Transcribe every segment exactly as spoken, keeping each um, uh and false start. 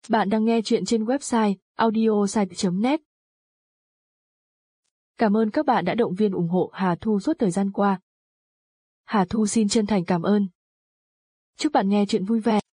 Bạn đang nghe chuyện trên website audiosite chấm net. Cảm ơn các bạn đã động viên ủng hộ Hà Thu suốt thời gian qua. Hà Thu xin chân thành cảm ơn. Chúc bạn nghe chuyện vui vẻ.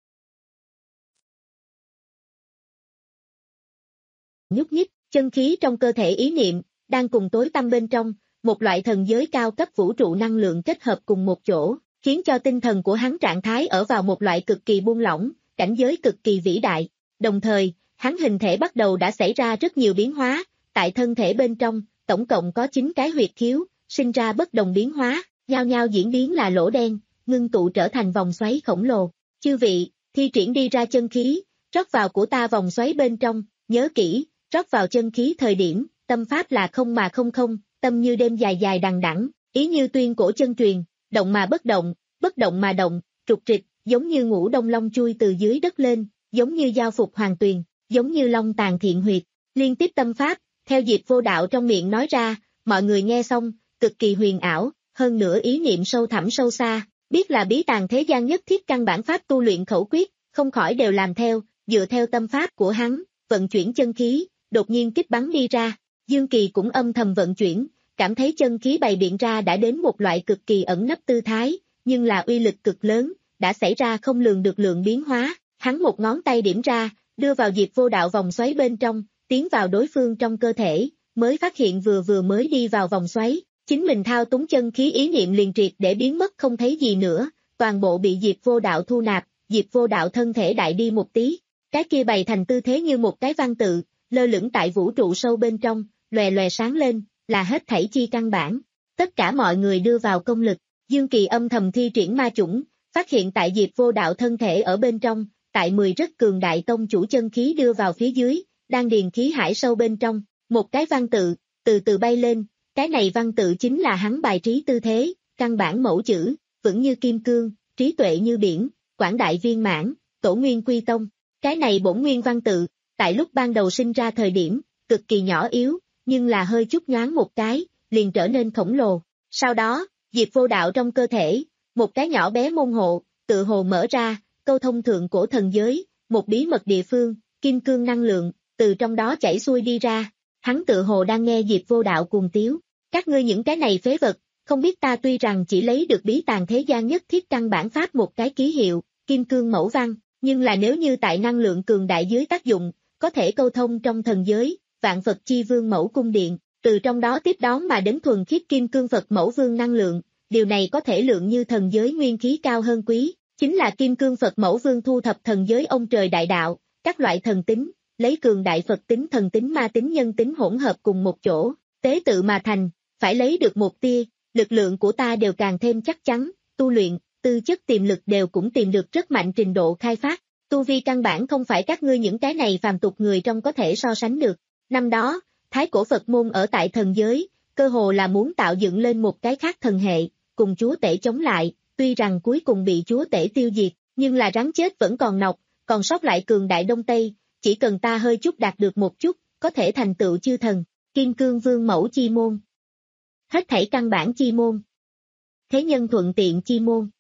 Nhúc nhích, chân khí trong cơ thể ý niệm, đang cùng tối tăm bên trong, một loại thần giới cao cấp vũ trụ năng lượng kết hợp cùng một chỗ, khiến cho tinh thần của hắn trạng thái ở vào một loại cực kỳ buông lỏng, cảnh giới cực kỳ vĩ đại. Đồng thời, hắn hình thể bắt đầu đã xảy ra rất nhiều biến hóa, tại thân thể bên trong, tổng cộng có chín cái huyệt khiếu, sinh ra bất đồng biến hóa, nhao nhao diễn biến là lỗ đen, ngưng tụ trở thành vòng xoáy khổng lồ. Chư vị, thi triển đi ra chân khí, rót vào của ta vòng xoáy bên trong, nhớ kỹ, rót vào chân khí thời điểm, tâm pháp là không mà không không, tâm như đêm dài dài đằng đẵng, ý như tuyên cổ chân truyền, động mà bất động, bất động mà động, trục trịch, giống như ngũ đông long chui từ dưới đất lên, giống như giao phục hoàng tuyền, giống như long tàn thiện huyệt, liên tiếp tâm pháp, theo Diệp Vô Đạo trong miệng nói ra, mọi người nghe xong, cực kỳ huyền ảo, hơn nữa ý niệm sâu thẳm sâu xa, biết là bí tàng thế gian nhất thiết căn bản pháp tu luyện khẩu quyết, không khỏi đều làm theo, dựa theo tâm pháp của hắn, vận chuyển chân khí, đột nhiên kích bắn đi ra. Dương Kỳ cũng âm thầm vận chuyển, cảm thấy chân khí bày biện ra đã đến một loại cực kỳ ẩn nấp tư thái, nhưng là uy lực cực lớn, đã xảy ra không lường được lượng biến hóa. Hắn một ngón tay điểm ra, đưa vào Diệp Vô Đạo vòng xoáy bên trong, tiến vào đối phương trong cơ thể, mới phát hiện vừa vừa mới đi vào vòng xoáy, chính mình thao túng chân khí ý niệm liền triệt để biến mất không thấy gì nữa, toàn bộ bị Diệp Vô Đạo thu nạp, Diệp Vô Đạo thân thể đại đi một tí, cái kia bày thành tư thế như một cái văn tự, lơ lửng tại vũ trụ sâu bên trong, lòe lòe sáng lên, là hết thảy chi căn bản. Tất cả mọi người đưa vào công lực, Dương Kỳ âm thầm thi triển ma chủng, phát hiện tại Diệp Vô Đạo thân thể ở bên trong, tại mười rất cường đại tông chủ chân khí đưa vào phía dưới, đang điền khí hải sâu bên trong, một cái văn tự, từ từ bay lên, cái này văn tự chính là hắn bài trí tư thế, căn bản mẫu chữ, vững như kim cương, trí tuệ như biển, quảng đại viên mãn, tổ nguyên quy tông. Cái này bổn nguyên văn tự, tại lúc ban đầu sinh ra thời điểm, cực kỳ nhỏ yếu, nhưng là hơi chút nhoáng một cái, liền trở nên khổng lồ. Sau đó, Diệp Vô Đạo trong cơ thể, một cái nhỏ bé môn hộ, tự hồ mở ra, câu thông thượng cổ thần giới, một bí mật địa phương, kim cương năng lượng, từ trong đó chảy xuôi đi ra. Hắn tự hồ đang nghe Diệp Vô Đạo cuồng tiếu. Các ngươi những cái này phế vật, không biết ta tuy rằng chỉ lấy được bí tàng thế gian nhất thiết căn bản pháp một cái ký hiệu, kim cương mẫu văn, nhưng là nếu như tại năng lượng cường đại dưới tác dụng, có thể câu thông trong thần giới, vạn Phật chi vương mẫu cung điện, từ trong đó tiếp đón mà đến thuần khiết kim cương Phật mẫu vương năng lượng, điều này có thể lượng như thần giới nguyên khí cao hơn quý, chính là kim cương Phật mẫu vương thu thập thần giới ông trời đại đạo, các loại thần tính, lấy cường đại Phật tính thần tính ma tính nhân tính hỗn hợp cùng một chỗ, tế tự mà thành, phải lấy được một tia, lực lượng của ta đều càng thêm chắc chắn, tu luyện, tư chất tiềm lực đều cũng tìm được rất mạnh trình độ khai phát, tu vi căn bản không phải các ngươi những cái này phàm tục người trong có thể so sánh được. Năm đó, Thái cổ Phật môn ở tại thần giới, cơ hồ là muốn tạo dựng lên một cái khác thần hệ, cùng chúa tể chống lại, tuy rằng cuối cùng bị chúa tể tiêu diệt, nhưng là rắn chết vẫn còn nọc, còn sót lại cường đại Đông Tây, chỉ cần ta hơi chút đạt được một chút, có thể thành tựu chư thần, kim cương vương mẫu chi môn. Hết thảy căn bản chi môn. Thế nhân thuận tiện chi môn.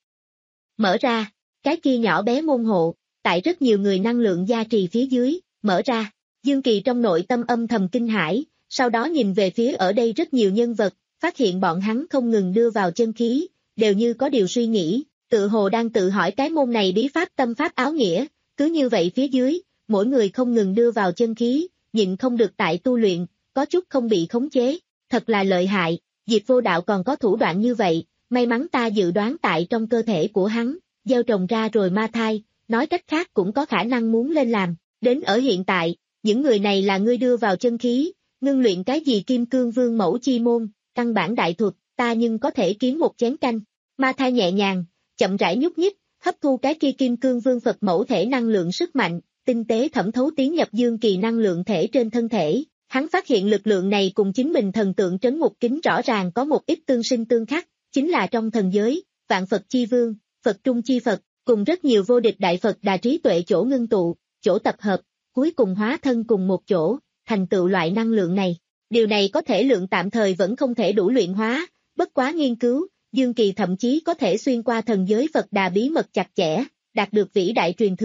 Mở ra, cái kia nhỏ bé môn hộ, tại rất nhiều người năng lượng gia trì phía dưới, mở ra. Dương Kỳ trong nội tâm âm thầm kinh hãi, sau đó nhìn về phía ở đây rất nhiều nhân vật, phát hiện bọn hắn không ngừng đưa vào chân khí, đều như có điều suy nghĩ, tự hồ đang tự hỏi cái môn này bí pháp tâm pháp áo nghĩa, cứ như vậy phía dưới, mỗi người không ngừng đưa vào chân khí, nhịn không được tại tu luyện, có chút không bị khống chế, thật là lợi hại, Diệp Vô Đạo còn có thủ đoạn như vậy, may mắn ta dự đoán tại trong cơ thể của hắn, gieo trồng ra rồi ma thai, nói cách khác cũng có khả năng muốn lên làm, đến ở hiện tại. Những người này là ngươi đưa vào chân khí, ngưng luyện cái gì kim cương vương mẫu chi môn, căn bản đại thuật, ta nhưng có thể kiếm một chén canh. Ma thai nhẹ nhàng, chậm rãi nhúc nhích, hấp thu cái kia kim cương vương Phật mẫu thể năng lượng sức mạnh, tinh tế thẩm thấu tiến nhập Dương Kỳ năng lượng thể trên thân thể. Hắn phát hiện lực lượng này cùng chính mình thần tượng trấn ngục kính rõ ràng có một ít tương sinh tương khắc, chính là trong thần giới, vạn Phật chi vương, Phật trung chi Phật, cùng rất nhiều vô địch đại Phật đà trí tuệ chỗ ngưng tụ, chỗ tập hợp. Cuối cùng hóa thân cùng một chỗ, thành tựu loại năng lượng này. Điều này có thể lượng tạm thời vẫn không thể đủ luyện hóa, bất quá nghiên cứu, Dương Kỳ thậm chí có thể xuyên qua thần giới Phật đà bí mật chặt chẽ, đạt được vĩ đại truyền thừa,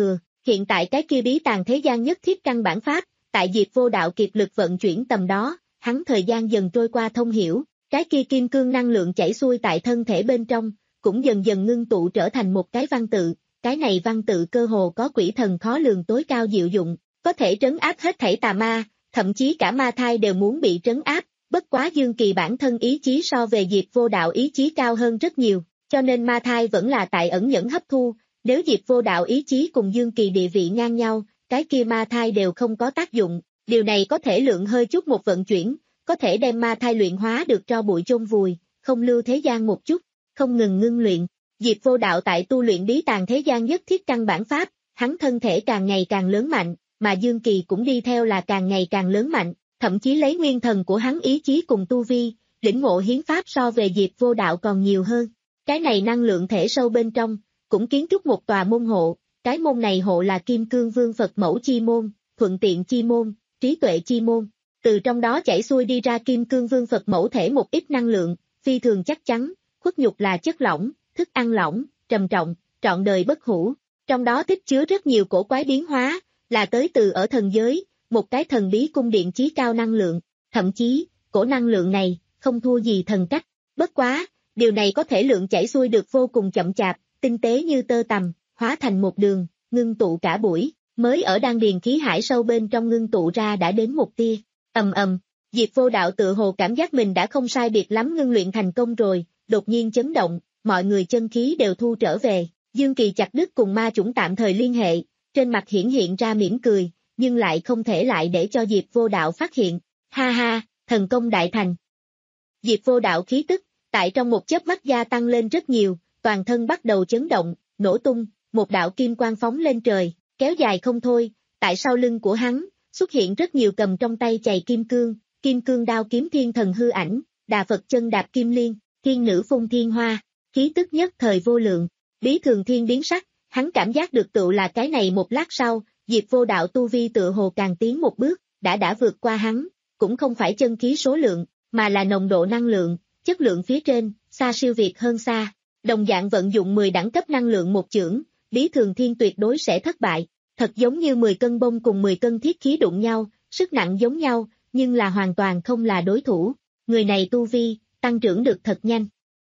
Hiện tại cái kia bí tàng thế gian nhất thiết căn bản pháp, tại Diệp Vô Đạo kiệt lực vận chuyển tầm đó, hắn thời gian dần trôi qua thông hiểu, cái kia kim cương năng lượng chảy xuôi tại thân thể bên trong, cũng dần dần ngưng tụ trở thành một cái văn tự, cái này văn tự cơ hồ có quỷ thần khó lường tối cao diệu dụng, có thể trấn áp hết thảy tà ma, thậm chí cả ma thai đều muốn bị trấn áp, bất quá Dương Kỳ bản thân ý chí so về Diệp Vô Đạo ý chí cao hơn rất nhiều, cho nên ma thai vẫn là tại ẩn nhẫn hấp thu, nếu Diệp Vô Đạo ý chí cùng Dương Kỳ địa vị ngang nhau, cái kia ma thai đều không có tác dụng, điều này có thể lượng hơi chút một vận chuyển, có thể đem ma thai luyện hóa được cho bụi chôn vùi, không lưu thế gian một chút, không ngừng ngưng luyện. Diệp Vô Đạo tại tu luyện bí tàng thế gian nhất thiết căn bản pháp, hắn thân thể càng ngày càng lớn mạnh, mà Dương Kỳ cũng đi theo là càng ngày càng lớn mạnh, thậm chí lấy nguyên thần của hắn ý chí cùng tu vi, lĩnh ngộ hiến pháp so về Diệp Vô Đạo còn nhiều hơn. Cái này năng lượng thể sâu bên trong, cũng kiến trúc một tòa môn hộ, cái môn này hộ là Kim Cương Vương Phật Mẫu Chi Môn, Thuận Tiện Chi Môn, Trí Tuệ Chi Môn. Từ trong đó chảy xuôi đi ra Kim Cương Vương Phật Mẫu thể một ít năng lượng, phi thường chắc chắn, khuất nhục là chất lỏng, thức ăn lỏng, trầm trọng, trọn đời bất hủ. Trong đó tích chứa rất nhiều cổ quái biến hóa, là tới từ ở thần giới, một cái thần bí cung điện chí cao năng lượng, thậm chí, cổ năng lượng này, không thua gì thần cách. Bất quá, điều này có thể lượng chảy xuôi được vô cùng chậm chạp, tinh tế như tơ tằm, hóa thành một đường, ngưng tụ cả buổi, mới ở đan điền khí hải sâu bên trong ngưng tụ ra đã đến một tia. Ầm ầm, Diệp Vô Đạo tự hồ cảm giác mình đã không sai biệt lắm ngưng luyện thành công rồi, đột nhiên chấn động, mọi người chân khí đều thu trở về, Dương Kỳ chặt đứt cùng ma chủng tạm thời liên hệ, trên mặt hiển hiện ra mỉm cười, nhưng lại không thể lại để cho Diệp Vô Đạo phát hiện, ha ha, thần công đại thành. Diệp Vô Đạo khí tức, tại trong một chớp mắt gia tăng lên rất nhiều, toàn thân bắt đầu chấn động, nổ tung, một đạo kim quang phóng lên trời, kéo dài không thôi, tại sau lưng của hắn, xuất hiện rất nhiều cầm trong tay chày kim cương, kim cương đao kiếm thiên thần hư ảnh, đà Phật chân đạp kim liên, thiên nữ phun thiên hoa, khí tức nhất thời vô lượng, bí thường thiên biến sắc, hắn cảm giác được tựu là cái này một lát sau, Diệp Vô Đạo tu vi tựa hồ càng tiến một bước, đã đã vượt qua hắn, cũng không phải chân khí số lượng, mà là nồng độ năng lượng, chất lượng phía trên, xa siêu việt hơn xa, đồng dạng vận dụng mười đẳng cấp năng lượng một chưởng, bí thường thiên tuyệt đối sẽ thất bại, thật giống như mười cân bông cùng mười cân thiết khí đụng nhau, sức nặng giống nhau, nhưng là hoàn toàn không là đối thủ, người này tu vi, tăng trưởng được thật nhanh.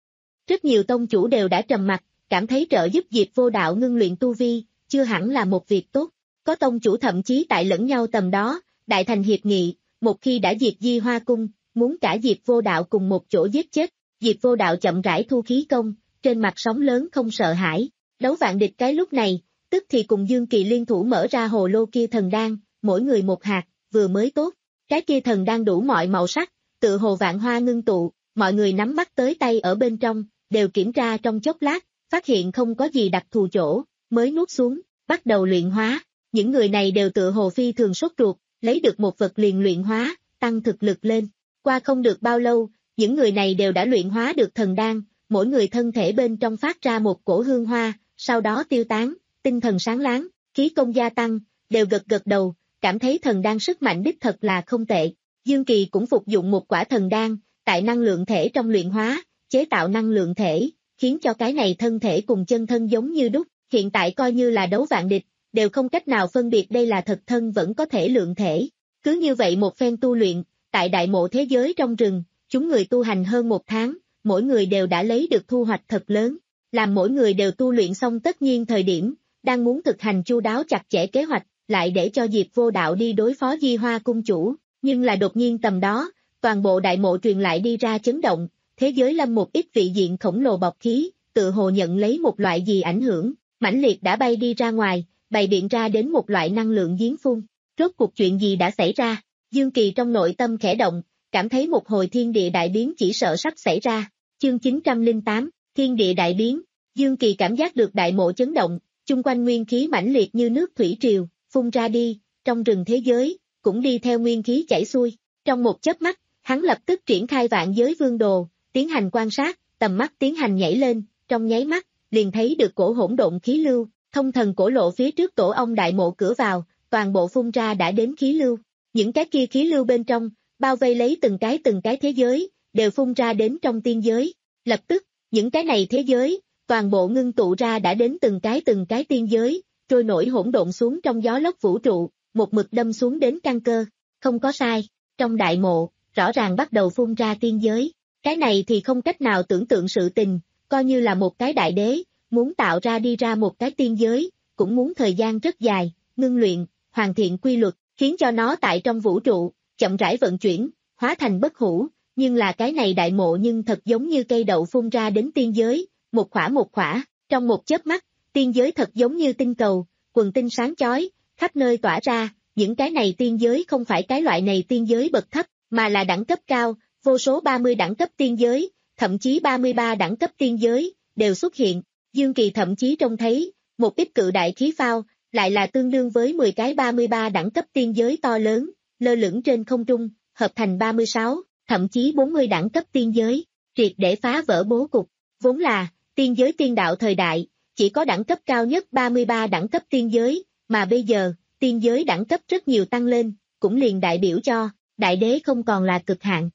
Rất nhiều tông chủ đều đã trầm mặt, cảm thấy trợ giúp Diệp Vô Đạo ngưng luyện tu vi, chưa hẳn là một việc tốt, có tông chủ thậm chí tại lẫn nhau tầm đó, đại thành hiệp nghị, một khi đã diệt Di Hoa Cung, muốn cả Diệp Vô Đạo cùng một chỗ giết chết, Diệp Vô Đạo chậm rãi thu khí công, trên mặt sóng lớn không sợ hãi, đấu vạn địch cái lúc này, tức thì cùng Dương Kỳ liên thủ mở ra hồ lô kia thần đan, mỗi người một hạt, vừa mới tốt, cái kia thần đan đủ mọi màu sắc, tự hồ vạn hoa ngưng tụ, mọi người nắm bắt tới tay ở bên trong, đều kiểm tra trong chốc lát, phát hiện không có gì đặc thù chỗ, mới nuốt xuống, bắt đầu luyện hóa, những người này đều tự hồ phi thường sốt ruột, lấy được một vật liền luyện hóa, tăng thực lực lên, qua không được bao lâu, những người này đều đã luyện hóa được thần đan, mỗi người thân thể bên trong phát ra một cổ hương hoa, sau đó tiêu tán, tinh thần sáng láng, khí công gia tăng, đều gật gật đầu, cảm thấy thần đan sức mạnh đích thật là không tệ. Dương Kỳ cũng phục dụng một quả thần đan, tại năng lượng thể trong luyện hóa, chế tạo năng lượng thể, khiến cho cái này thân thể cùng chân thân giống như đúc, hiện tại coi như là đấu vạn địch, đều không cách nào phân biệt đây là thật thân vẫn có thể lượng thể. Cứ như vậy một phen tu luyện, tại đại mộ thế giới trong rừng, chúng người tu hành hơn một tháng, mỗi người đều đã lấy được thu hoạch thật lớn, làm mỗi người đều tu luyện xong tất nhiên thời điểm, đang muốn thực hành chu đáo chặt chẽ kế hoạch, lại để cho Diệp Vô Đạo đi đối phó Di Hoa Cung chủ, nhưng là đột nhiên tầm đó, toàn bộ đại mộ truyền lại đi ra chấn động, thế giới lâm một ít vị diện khổng lồ bọc khí, tự hồ nhận lấy một loại gì ảnh hưởng, mãnh liệt đã bay đi ra ngoài, bày biện ra đến một loại năng lượng giếng phun, rốt cuộc chuyện gì đã xảy ra, Dương Kỳ trong nội tâm khẽ động, cảm thấy một hồi thiên địa đại biến chỉ sợ sắp xảy ra, chương chín trăm lẻ tám, thiên địa đại biến, Dương Kỳ cảm giác được đại mộ chấn động, chung quanh nguyên khí mãnh liệt như nước thủy triều, phun ra đi, trong rừng thế giới, cũng đi theo nguyên khí chảy xuôi, trong một chớp mắt, hắn lập tức triển khai vạn giới vương đồ, tiến hành quan sát, tầm mắt tiến hành nhảy lên, trong nháy mắt, liền thấy được cổ hỗn độn khí lưu, thông thần cổ lộ phía trước tổ ong đại mộ cửa vào, toàn bộ phun ra đã đến khí lưu, những cái kia khí lưu bên trong, bao vây lấy từng cái từng cái thế giới, đều phun ra đến trong tiên giới, lập tức, những cái này thế giới, toàn bộ ngưng tụ ra đã đến từng cái từng cái tiên giới, trôi nổi hỗn độn xuống trong gió lốc vũ trụ, một mực đâm xuống đến căn cơ. Không có sai, trong đại mộ, rõ ràng bắt đầu phun ra tiên giới. Cái này thì không cách nào tưởng tượng sự tình, coi như là một cái đại đế, muốn tạo ra đi ra một cái tiên giới, cũng muốn thời gian rất dài, ngưng luyện, hoàn thiện quy luật, khiến cho nó tại trong vũ trụ, chậm rãi vận chuyển, hóa thành bất hủ, nhưng là cái này đại mộ nhưng thật giống như cây đậu phun ra đến tiên giới, một khỏa một khỏa, trong một chớp mắt, tiên giới thật giống như tinh cầu, quần tinh sáng chói, khắp nơi tỏa ra, những cái này tiên giới không phải cái loại này tiên giới bậc thấp, mà là đẳng cấp cao, vô số ba mươi đẳng cấp tiên giới, thậm chí ba mươi ba đẳng cấp tiên giới, đều xuất hiện. Dương Kỳ thậm chí trông thấy, một ít cự đại khí phao, lại là tương đương với mười cái ba mươi ba đẳng cấp tiên giới to lớn, lơ lửng trên không trung, hợp thành ba mươi sáu, thậm chí bốn mươi đẳng cấp tiên giới, triệt để phá vỡ bố cục. Vốn là, tiên giới tiên đạo thời đại, chỉ có đẳng cấp cao nhất ba mươi ba đẳng cấp tiên giới, mà bây giờ, tiên giới đẳng cấp rất nhiều tăng lên, cũng liền đại biểu cho, đại đế không còn là cực hạn.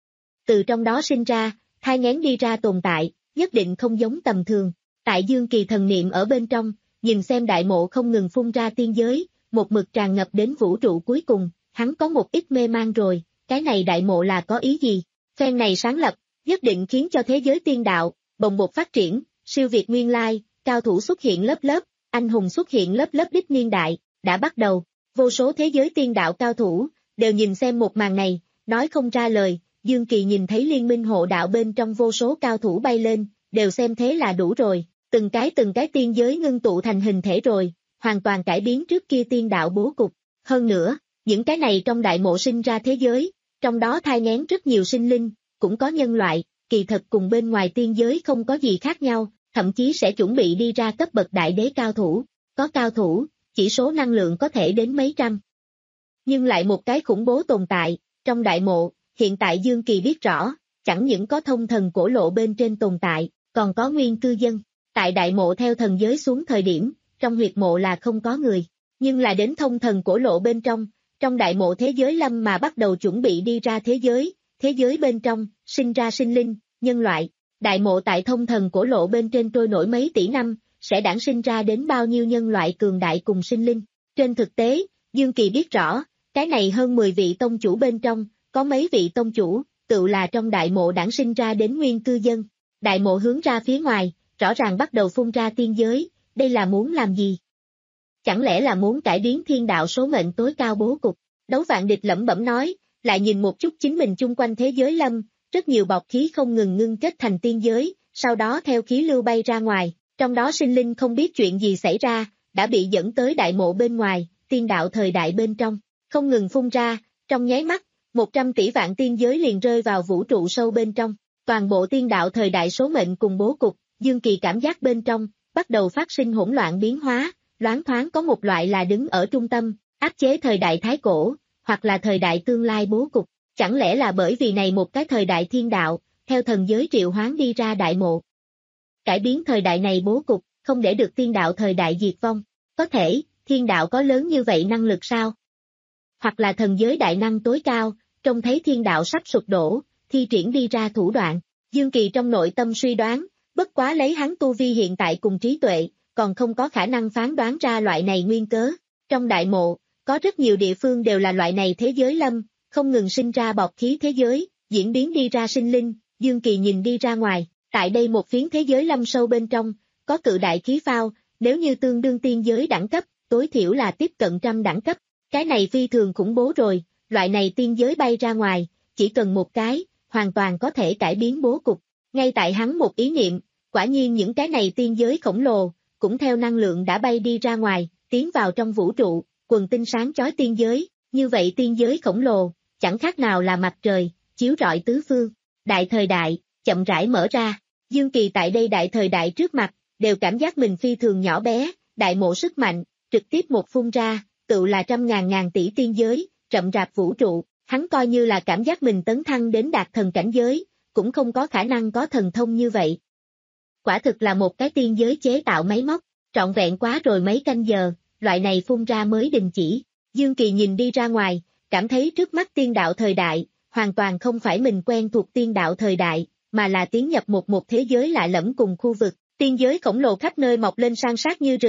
Từ trong đó sinh ra, thai nghén đi ra tồn tại, nhất định không giống tầm thường. Tại Dương Kỳ thần niệm ở bên trong, nhìn xem đại mộ không ngừng phun ra tiên giới, một mực tràn ngập đến vũ trụ cuối cùng, hắn có một ít mê man rồi, cái này đại mộ là có ý gì? Phen này sáng lập, nhất định khiến cho thế giới tiên đạo, bồng bột phát triển, siêu việt nguyên lai, cao thủ xuất hiện lớp lớp, anh hùng xuất hiện lớp lớp đích niên đại, đã bắt đầu, vô số thế giới tiên đạo cao thủ, đều nhìn xem một màn này, nói không ra lời, Dương Kỳ nhìn thấy liên minh hộ đạo bên trong vô số cao thủ bay lên, đều xem thế là đủ rồi, từng cái từng cái tiên giới ngưng tụ thành hình thể rồi, hoàn toàn cải biến trước kia tiên đạo bố cục, hơn nữa, những cái này trong đại mộ sinh ra thế giới, trong đó thai nghén rất nhiều sinh linh, cũng có nhân loại, kỳ thật cùng bên ngoài tiên giới không có gì khác nhau, thậm chí sẽ chuẩn bị đi ra cấp bậc đại đế cao thủ, có cao thủ, chỉ số năng lượng có thể đến mấy trăm. Nhưng lại một cái khủng bố tồn tại, trong đại mộ, hiện tại Dương Kỳ biết rõ, chẳng những có thông thần cổ lộ bên trên tồn tại, còn có nguyên cư dân. Tại đại mộ theo thần giới xuống thời điểm, trong huyệt mộ là không có người, nhưng là đến thông thần cổ lộ bên trong, trong đại mộ thế giới lâm mà bắt đầu chuẩn bị đi ra thế giới, thế giới bên trong, sinh ra sinh linh, nhân loại. Đại mộ tại thông thần cổ lộ bên trên trôi nổi mấy tỷ năm, sẽ đản sinh ra đến bao nhiêu nhân loại cường đại cùng sinh linh. Trên thực tế, Dương Kỳ biết rõ, cái này hơn mười vị tông chủ bên trong, có mấy vị tông chủ, tự là trong đại mộ đản sinh ra đến nguyên cư dân. Đại mộ hướng ra phía ngoài, rõ ràng bắt đầu phun ra tiên giới, đây là muốn làm gì? Chẳng lẽ là muốn cải biến thiên đạo số mệnh tối cao bố cục? Đấu Vạn Địch lẩm bẩm nói, lại nhìn một chút chính mình chung quanh thế giới lâm, rất nhiều bọc khí không ngừng ngưng kết thành tiên giới, sau đó theo khí lưu bay ra ngoài, trong đó sinh linh không biết chuyện gì xảy ra, đã bị dẫn tới đại mộ bên ngoài, tiên đạo thời đại bên trong, không ngừng phun ra, trong nháy mắt, một trăm tỷ vạn tiên giới liền rơi vào vũ trụ sâu bên trong, toàn bộ tiên đạo thời đại số mệnh cùng bố cục, Dương Kỳ cảm giác bên trong, bắt đầu phát sinh hỗn loạn biến hóa, loáng thoáng có một loại là đứng ở trung tâm, áp chế thời đại thái cổ, hoặc là thời đại tương lai bố cục, chẳng lẽ là bởi vì này một cái thời đại thiên đạo, theo thần giới triệu hoán đi ra đại mộ. Cải biến thời đại này bố cục, không để được tiên đạo thời đại diệt vong, có thể, thiên đạo có lớn như vậy năng lực sao? Hoặc là thần giới đại năng tối cao, trông thấy thiên đạo sắp sụp đổ, thi triển đi ra thủ đoạn, Dương Kỳ trong nội tâm suy đoán, bất quá lấy hắn tu vi hiện tại cùng trí tuệ, còn không có khả năng phán đoán ra loại này nguyên cớ. Trong đại mộ, có rất nhiều địa phương đều là loại này thế giới lâm, không ngừng sinh ra bọc khí thế giới, diễn biến đi ra sinh linh, Dương Kỳ nhìn đi ra ngoài, tại đây một phiến thế giới lâm sâu bên trong, có cự đại khí phao, nếu như tương đương tiên giới đẳng cấp, tối thiểu là tiếp cận trăm đẳng cấp, cái này phi thường khủng bố rồi, loại này tiên giới bay ra ngoài, chỉ cần một cái, hoàn toàn có thể cải biến bố cục, ngay tại hắn một ý niệm, quả nhiên những cái này tiên giới khổng lồ, cũng theo năng lượng đã bay đi ra ngoài, tiến vào trong vũ trụ, quần tinh sáng chói tiên giới, như vậy tiên giới khổng lồ, chẳng khác nào là mặt trời, chiếu rọi tứ phương, đại thời đại, chậm rãi mở ra, Dương Kỳ tại đây đại thời đại trước mặt, đều cảm giác mình phi thường nhỏ bé, đại mộ sức mạnh, trực tiếp một phun ra, tự là trăm ngàn ngàn tỷ tiên giới, rậm rạp vũ trụ, hắn coi như là cảm giác mình tấn thăng đến đạt thần cảnh giới, cũng không có khả năng có thần thông như vậy. Quả thực là một cái tiên giới chế tạo máy móc, trọn vẹn quá rồi mấy canh giờ, loại này phun ra mới đình chỉ. Dương Kỳ nhìn đi ra ngoài, cảm thấy trước mắt tiên đạo thời đại, hoàn toàn không phải mình quen thuộc tiên đạo thời đại, mà là tiến nhập một một thế giới lạ lẫm cùng khu vực. Tiên giới khổng lồ khắp nơi mọc lên san sát như rừng,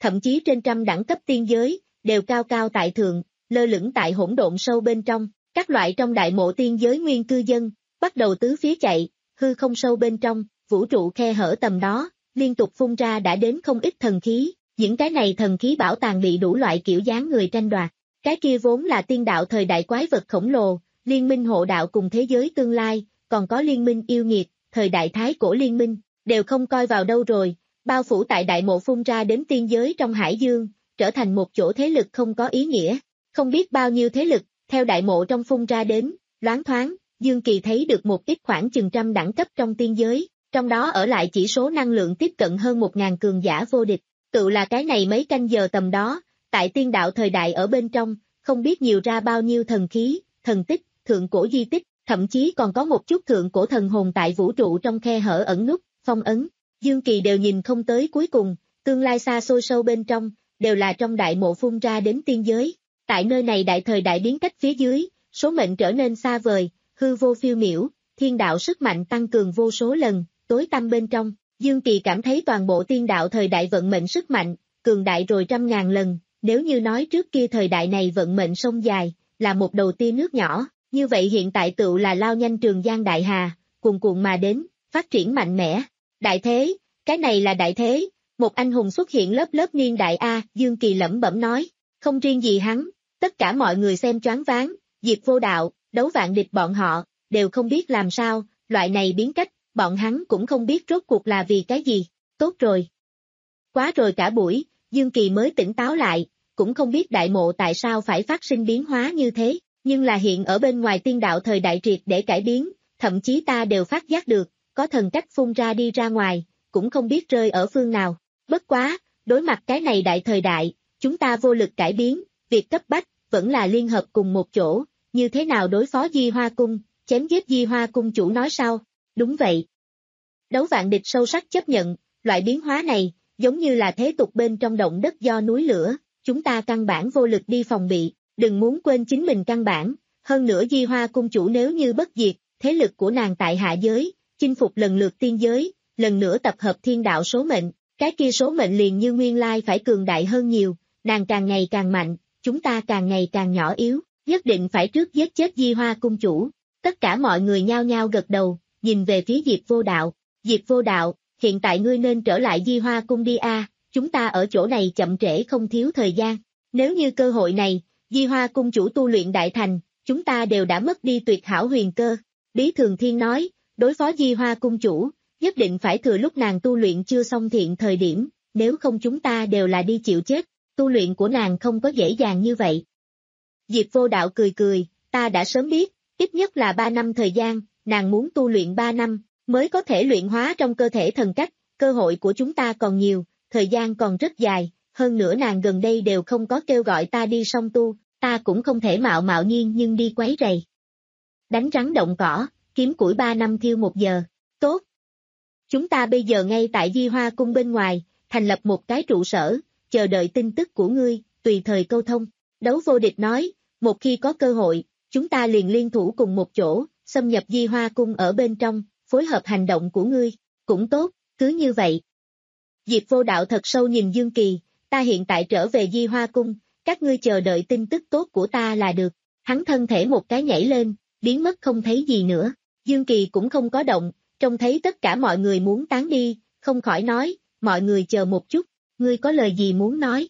thậm chí trên trăm đẳng cấp tiên giới, đều cao cao tại thượng, lơ lửng tại hỗn độn sâu bên trong, các loại trong đại mộ tiên giới nguyên cư dân, bắt đầu tứ phía chạy, hư không sâu bên trong, vũ trụ khe hở tầm đó, liên tục phun ra đã đến không ít thần khí, những cái này thần khí bảo tàng bị đủ loại kiểu dáng người tranh đoạt, cái kia vốn là tiên đạo thời đại quái vật khổng lồ, liên minh hộ đạo cùng thế giới tương lai, còn có liên minh yêu nghiệt, thời đại thái cổ liên minh, đều không coi vào đâu rồi, bao phủ tại đại mộ phun ra đến tiên giới trong hải dương, trở thành một chỗ thế lực không có ý nghĩa, không biết bao nhiêu thế lực, theo đại mộ trong phun ra đến, loáng thoáng, Dương Kỳ thấy được một ít khoảng chừng trăm đẳng cấp trong tiên giới, trong đó ở lại chỉ số năng lượng tiếp cận hơn một ngàn cường giả vô địch, tự là cái này mấy canh giờ tầm đó, tại tiên đạo thời đại ở bên trong, không biết nhiều ra bao nhiêu thần khí, thần tích, thượng cổ di tích, thậm chí còn có một chút thượng cổ thần hồn tại vũ trụ trong khe hở ẩn nút, phong ấn, Dương Kỳ đều nhìn không tới cuối cùng, tương lai xa xôi sâu bên trong, đều là trong đại mộ phun ra đến tiên giới, tại nơi này đại thời đại biến cách phía dưới, số mệnh trở nên xa vời, hư vô phiêu miểu, thiên đạo sức mạnh tăng cường vô số lần, tối tăm bên trong, Dương Kỳ cảm thấy toàn bộ tiên đạo thời đại vận mệnh sức mạnh, cường đại rồi trăm ngàn lần, nếu như nói trước kia thời đại này vận mệnh sông dài, là một đầu tia nước nhỏ, như vậy hiện tại tựu là lao nhanh trường giang đại hà, cuồn cuộn mà đến, phát triển mạnh mẽ, đại thế, cái này là đại thế, một anh hùng xuất hiện lớp lớp niên đại A, Dương Kỳ lẩm bẩm nói, không riêng gì hắn, tất cả mọi người xem choáng váng, Diệp Vô Đạo, Đấu Vạn Địch bọn họ, đều không biết làm sao, loại này biến cách, bọn hắn cũng không biết rốt cuộc là vì cái gì, tốt rồi. Quá rồi cả buổi, Dương Kỳ mới tỉnh táo lại, cũng không biết đại mộ tại sao phải phát sinh biến hóa như thế, nhưng là hiện ở bên ngoài tiên đạo thời đại triệt để cải biến, thậm chí ta đều phát giác được, có thần cách phun ra đi ra ngoài, cũng không biết rơi ở phương nào, bất quá, đối mặt cái này đại thời đại, chúng ta vô lực cải biến, việc cấp bách, vẫn là liên hợp cùng một chỗ, như thế nào đối phó Di Hoa Cung, chém giết Di Hoa Cung chủ nói sau, đúng vậy. Đấu Vạn Địch sâu sắc chấp nhận, loại biến hóa này, giống như là thế tục bên trong động đất do núi lửa, chúng ta căn bản vô lực đi phòng bị, đừng muốn quên chính mình căn bản, hơn nữa Di Hoa Cung chủ nếu như bất diệt, thế lực của nàng tại hạ giới, chinh phục lần lượt tiên giới, lần nữa tập hợp thiên đạo số mệnh, cái kia số mệnh liền như nguyên lai phải cường đại hơn nhiều, nàng càng ngày càng mạnh, chúng ta càng ngày càng nhỏ yếu, nhất định phải trước giết chết Di Hoa Cung chủ. Tất cả mọi người nhao nhao gật đầu, nhìn về phía Diệp Vô Đạo. Diệp Vô Đạo, hiện tại ngươi nên trở lại Di Hoa Cung đi a, chúng ta ở chỗ này chậm trễ không thiếu thời gian. Nếu như cơ hội này, Di Hoa Cung chủ tu luyện đại thành, chúng ta đều đã mất đi tuyệt hảo huyền cơ. Lý Thường Thiên nói, đối phó Di Hoa Cung chủ, nhất định phải thừa lúc nàng tu luyện chưa xong thiện thời điểm, nếu không chúng ta đều là đi chịu chết, tu luyện của nàng không có dễ dàng như vậy. Diệp Vô Đạo cười cười, ta đã sớm biết, ít nhất là ba năm thời gian, nàng muốn tu luyện ba năm, mới có thể luyện hóa trong cơ thể thần cách, cơ hội của chúng ta còn nhiều, thời gian còn rất dài, hơn nữa nàng gần đây đều không có kêu gọi ta đi song tu, ta cũng không thể mạo mạo nhiên nhưng đi quấy rầy. Đánh rắn động cỏ, kiếm củi ba năm thiêu một giờ, tốt. Chúng ta bây giờ ngay tại Di Hoa Cung bên ngoài, thành lập một cái trụ sở, chờ đợi tin tức của ngươi, tùy thời câu thông. Đấu Vô Địch nói, một khi có cơ hội, chúng ta liền liên thủ cùng một chỗ, xâm nhập Di Hoa Cung ở bên trong, phối hợp hành động của ngươi, cũng tốt, cứ như vậy. Diệp Vô Đạo thật sâu nhìn Dương Kỳ, ta hiện tại trở về Di Hoa Cung, các ngươi chờ đợi tin tức tốt của ta là được. Hắn thân thể một cái nhảy lên, biến mất không thấy gì nữa. Dương Kỳ cũng không có động, trông thấy tất cả mọi người muốn tán đi, không khỏi nói, mọi người chờ một chút, ngươi có lời gì muốn nói?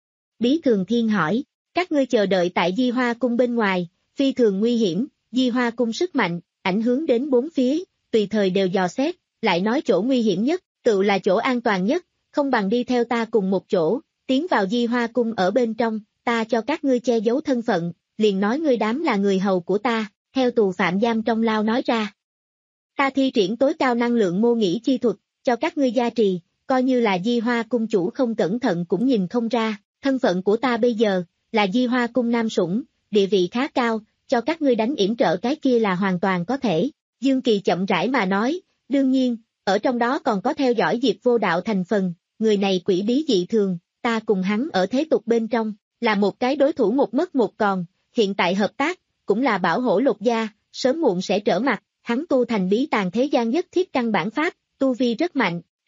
Lý Thường Thiên hỏi, các ngươi chờ đợi tại Di Hoa Cung bên ngoài, phi thường nguy hiểm, Di Hoa Cung sức mạnh, ảnh hưởng đến bốn phía, tùy thời đều dò xét, lại nói chỗ nguy hiểm nhất, tự là chỗ an toàn nhất, không bằng đi theo ta cùng một chỗ, tiến vào Di Hoa Cung ở bên trong, ta cho các ngươi che giấu thân phận, liền nói ngươi đám là người hầu của ta, theo tù phạm giam trong lao nói ra. Ta thi triển tối cao năng lượng mô nghĩ chi thuật, cho các ngươi gia trì, coi như là Di Hoa Cung chủ không cẩn thận cũng nhìn không ra, thân phận của ta bây giờ, là Di Hoa Cung nam sủng, địa vị khá cao, cho các ngươi đánh yểm trợ cái kia là hoàn toàn có thể. Dương Kỳ chậm rãi mà nói, đương nhiên, ở trong đó còn có theo dõi Diệp Vô Đạo thành phần, người này quỷ bí dị thường, ta cùng hắn ở thế tục bên trong, là một cái đối thủ một mất một còn, hiện tại hợp tác, cũng là bảo hộ Lục gia, sớm muộn sẽ trở mặt, hắn tu thành bí tàng thế gian nhất thiết căn bản pháp, tu vi rất mạnh,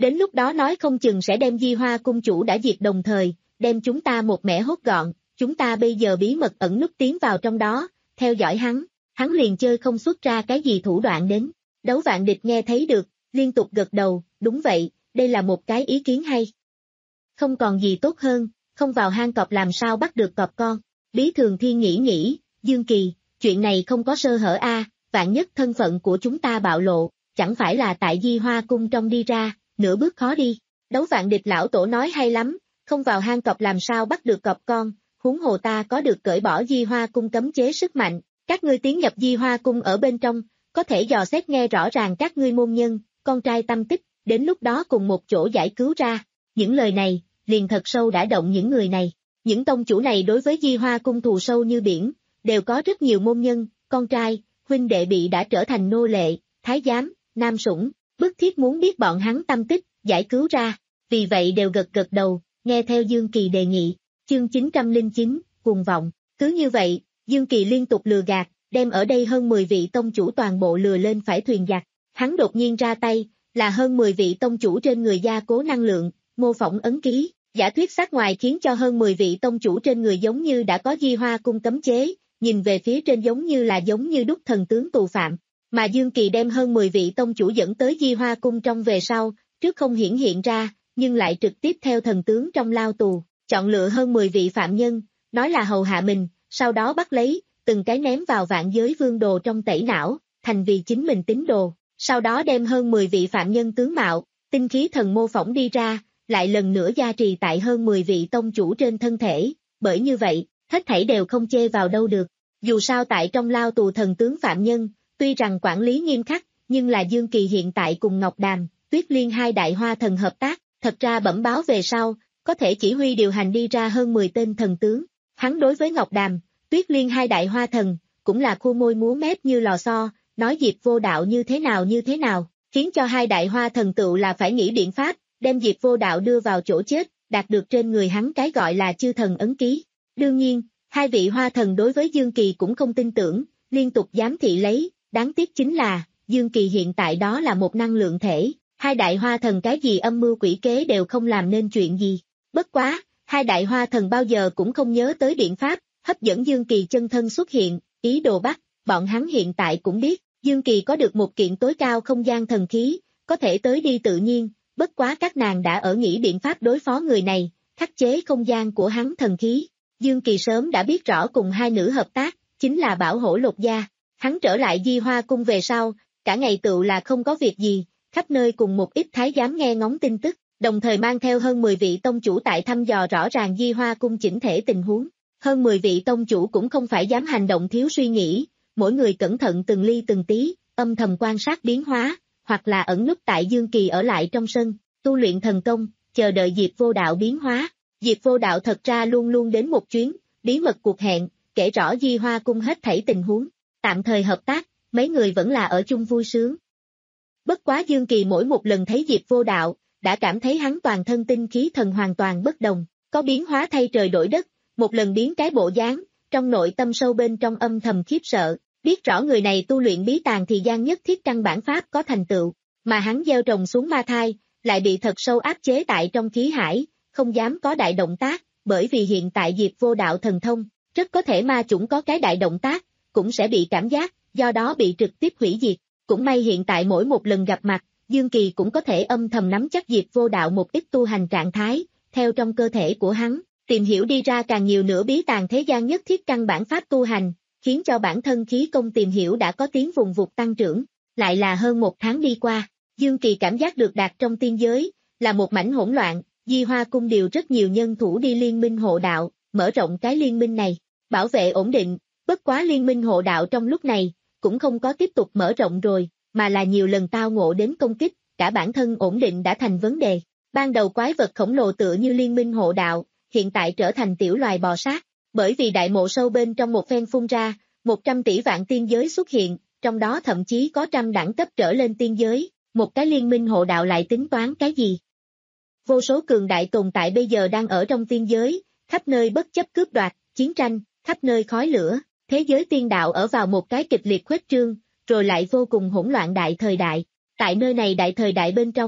Đến lúc đó nói không chừng sẽ đem Di Hoa cung chủ đã diệt đồng thời, đem chúng ta một mẻ hốt gọn, chúng ta bây giờ bí mật ẩn núp tiến vào trong đó, theo dõi hắn, hắn liền chơi không xuất ra cái gì thủ đoạn đến. Đấu Vạn Địch nghe thấy được, liên tục gật đầu, đúng vậy, đây là một cái ý kiến hay. Không còn gì tốt hơn, không vào hang cọp làm sao bắt được cọp con. Bí Thường Thiên nghĩ nghĩ, Dương Kỳ, chuyện này không có sơ hở a, vạn nhất thân phận của chúng ta bạo lộ, chẳng phải là tại Di Hoa cung trong đi ra, nửa bước khó đi. Đấu Vạn Địch lão tổ nói hay lắm, không vào hang cọp làm sao bắt được cọp con, huống hồ ta có được cởi bỏ Di Hoa cung cấm chế sức mạnh, các ngươi tiến nhập Di Hoa cung ở bên trong, có thể dò xét nghe rõ ràng các ngươi môn nhân, con trai tâm tích, đến lúc đó cùng một chỗ giải cứu ra. Những lời này, liền thật sâu đã động những người này. Những tông chủ này đối với Di Hoa cung thù sâu như biển, đều có rất nhiều môn nhân, con trai, huynh đệ bị đã trở thành nô lệ, thái giám, nam sủng, bức thiết muốn biết bọn hắn tâm tích, giải cứu ra, vì vậy đều gật gật đầu, nghe theo Dương Kỳ đề nghị. Chương chín trăm lẻ chín, cuồng vọng, cứ như vậy, Dương Kỳ liên tục lừa gạt, đem ở đây hơn mười vị tông chủ toàn bộ lừa lên phải thuyền giặc. Hắn đột nhiên ra tay, là hơn mười vị tông chủ trên người gia cố năng lượng, mô phỏng ấn ký, giả thuyết sát ngoài khiến cho hơn mười vị tông chủ trên người giống như đã có Di Hoa cung cấm chế, nhìn về phía trên giống như là giống như đúc thần tướng tù phạm. Mà Dương Kỳ đem hơn mười vị tông chủ dẫn tới Di Hoa cung trong về sau, trước không hiển hiện ra, nhưng lại trực tiếp theo thần tướng trong lao tù, chọn lựa hơn mười vị phạm nhân, nói là hầu hạ mình, sau đó bắt lấy, từng cái ném vào vạn giới vương đồ trong tẩy não, thành vì chính mình tín đồ, sau đó đem hơn mười vị phạm nhân tướng mạo, tinh khí thần mô phỏng đi ra, lại lần nữa gia trì tại hơn mười vị tông chủ trên thân thể, bởi như vậy, hết thảy đều không chê vào đâu được. Dù sao tại trong lao tù thần tướng phạm nhân, tuy rằng quản lý nghiêm khắc, nhưng là Dương Kỳ hiện tại cùng Ngọc Đàm, Tuyết Liên hai đại hoa thần hợp tác, thật ra bẩm báo về sau, có thể chỉ huy điều hành đi ra hơn mười tên thần tướng. Hắn đối với Ngọc Đàm, Tuyết Liên hai đại hoa thần, cũng là khô môi múa mép như lò xo, nói Diệp Vô Đạo như thế nào như thế nào, khiến cho hai đại hoa thần tựu là phải nghĩ biện pháp, đem Diệp Vô Đạo đưa vào chỗ chết, đạt được trên người hắn cái gọi là chư thần ấn ký. Đương nhiên, hai vị hoa thần đối với Dương Kỳ cũng không tin tưởng, liên tục giám thị lấy, đáng tiếc chính là, Dương Kỳ hiện tại đó là một năng lượng thể, hai đại hoa thần cái gì âm mưu quỷ kế đều không làm nên chuyện gì. Bất quá, hai đại hoa thần bao giờ cũng không nhớ tới biện pháp, hấp dẫn Dương Kỳ chân thân xuất hiện, ý đồ bắt, bọn hắn hiện tại cũng biết, Dương Kỳ có được một kiện tối cao không gian thần khí, có thể tới đi tự nhiên, bất quá các nàng đã ở nghĩ biện pháp đối phó người này, khắc chế không gian của hắn thần khí. Dương Kỳ sớm đã biết rõ cùng hai nữ hợp tác, chính là bảo hộ Lột Gia. Hắn trở lại Di Hoa cung về sau, cả ngày tựu là không có việc gì, khắp nơi cùng một ít thái giám nghe ngóng tin tức, đồng thời mang theo hơn mười vị tông chủ tại thăm dò rõ ràng Di Hoa cung chỉnh thể tình huống. Hơn mười vị tông chủ cũng không phải dám hành động thiếu suy nghĩ, mỗi người cẩn thận từng ly từng tí, âm thầm quan sát biến hóa, hoặc là ẩn núp tại Dương Kỳ ở lại trong sân, tu luyện thần công, chờ đợi Diệp Vô Đạo biến hóa. Diệp Vô Đạo thật ra luôn luôn đến một chuyến, bí mật cuộc hẹn, kể rõ Di Hoa cung hết thảy tình huống, tạm thời hợp tác, mấy người vẫn là ở chung vui sướng. Bất quá Dương Kỳ mỗi một lần thấy Diệp Vô Đạo, đã cảm thấy hắn toàn thân tinh khí thần hoàn toàn bất đồng, có biến hóa thay trời đổi đất, một lần biến cái bộ dáng, trong nội tâm sâu bên trong âm thầm khiếp sợ, biết rõ người này tu luyện bí tàng thì gian nhất thiết căn bản pháp có thành tựu, mà hắn gieo trồng xuống ma thai, lại bị thật sâu áp chế tại trong khí hải, không dám có đại động tác, bởi vì hiện tại Diệp Vô Đạo thần thông, rất có thể ma chủng có cái đại động tác, cũng sẽ bị cảm giác, do đó bị trực tiếp hủy diệt. Cũng may hiện tại mỗi một lần gặp mặt, Dương Kỳ cũng có thể âm thầm nắm chắc Diệp Vô Đạo một ít tu hành trạng thái, theo trong cơ thể của hắn, tìm hiểu đi ra càng nhiều nữa bí tàng thế gian nhất thiết căn bản pháp tu hành, khiến cho bản thân khí công tìm hiểu đã có tiếng vùng vụt tăng trưởng. Lại là hơn một tháng đi qua, Dương Kỳ cảm giác được đạt trong tiên giới, là một mảnh hỗn loạn, Di Hoa cung điều rất nhiều nhân thủ đi liên minh hộ đạo, mở rộng cái liên minh này, bảo vệ ổn định, bất quá liên minh hộ đạo trong lúc này, cũng không có tiếp tục mở rộng rồi, mà là nhiều lần tao ngộ đến công kích, cả bản thân ổn định đã thành vấn đề. Ban đầu quái vật khổng lồ tựa như liên minh hộ đạo, hiện tại trở thành tiểu loài bò sát, bởi vì đại mộ sâu bên trong một phen phun ra, một trăm tỷ vạn tiên giới xuất hiện, trong đó thậm chí có trăm đẳng cấp trở lên tiên giới, một cái liên minh hộ đạo lại tính toán cái gì? Vô số cường đại tồn tại bây giờ đang ở trong tiên giới, khắp nơi bất chấp cướp đoạt, chiến tranh, khắp nơi khói lửa, thế giới tiên đạo ở vào một cái kịch liệt khuếch trương, rồi lại vô cùng hỗn loạn đại thời đại. Tại nơi này đại thời đại bên trong,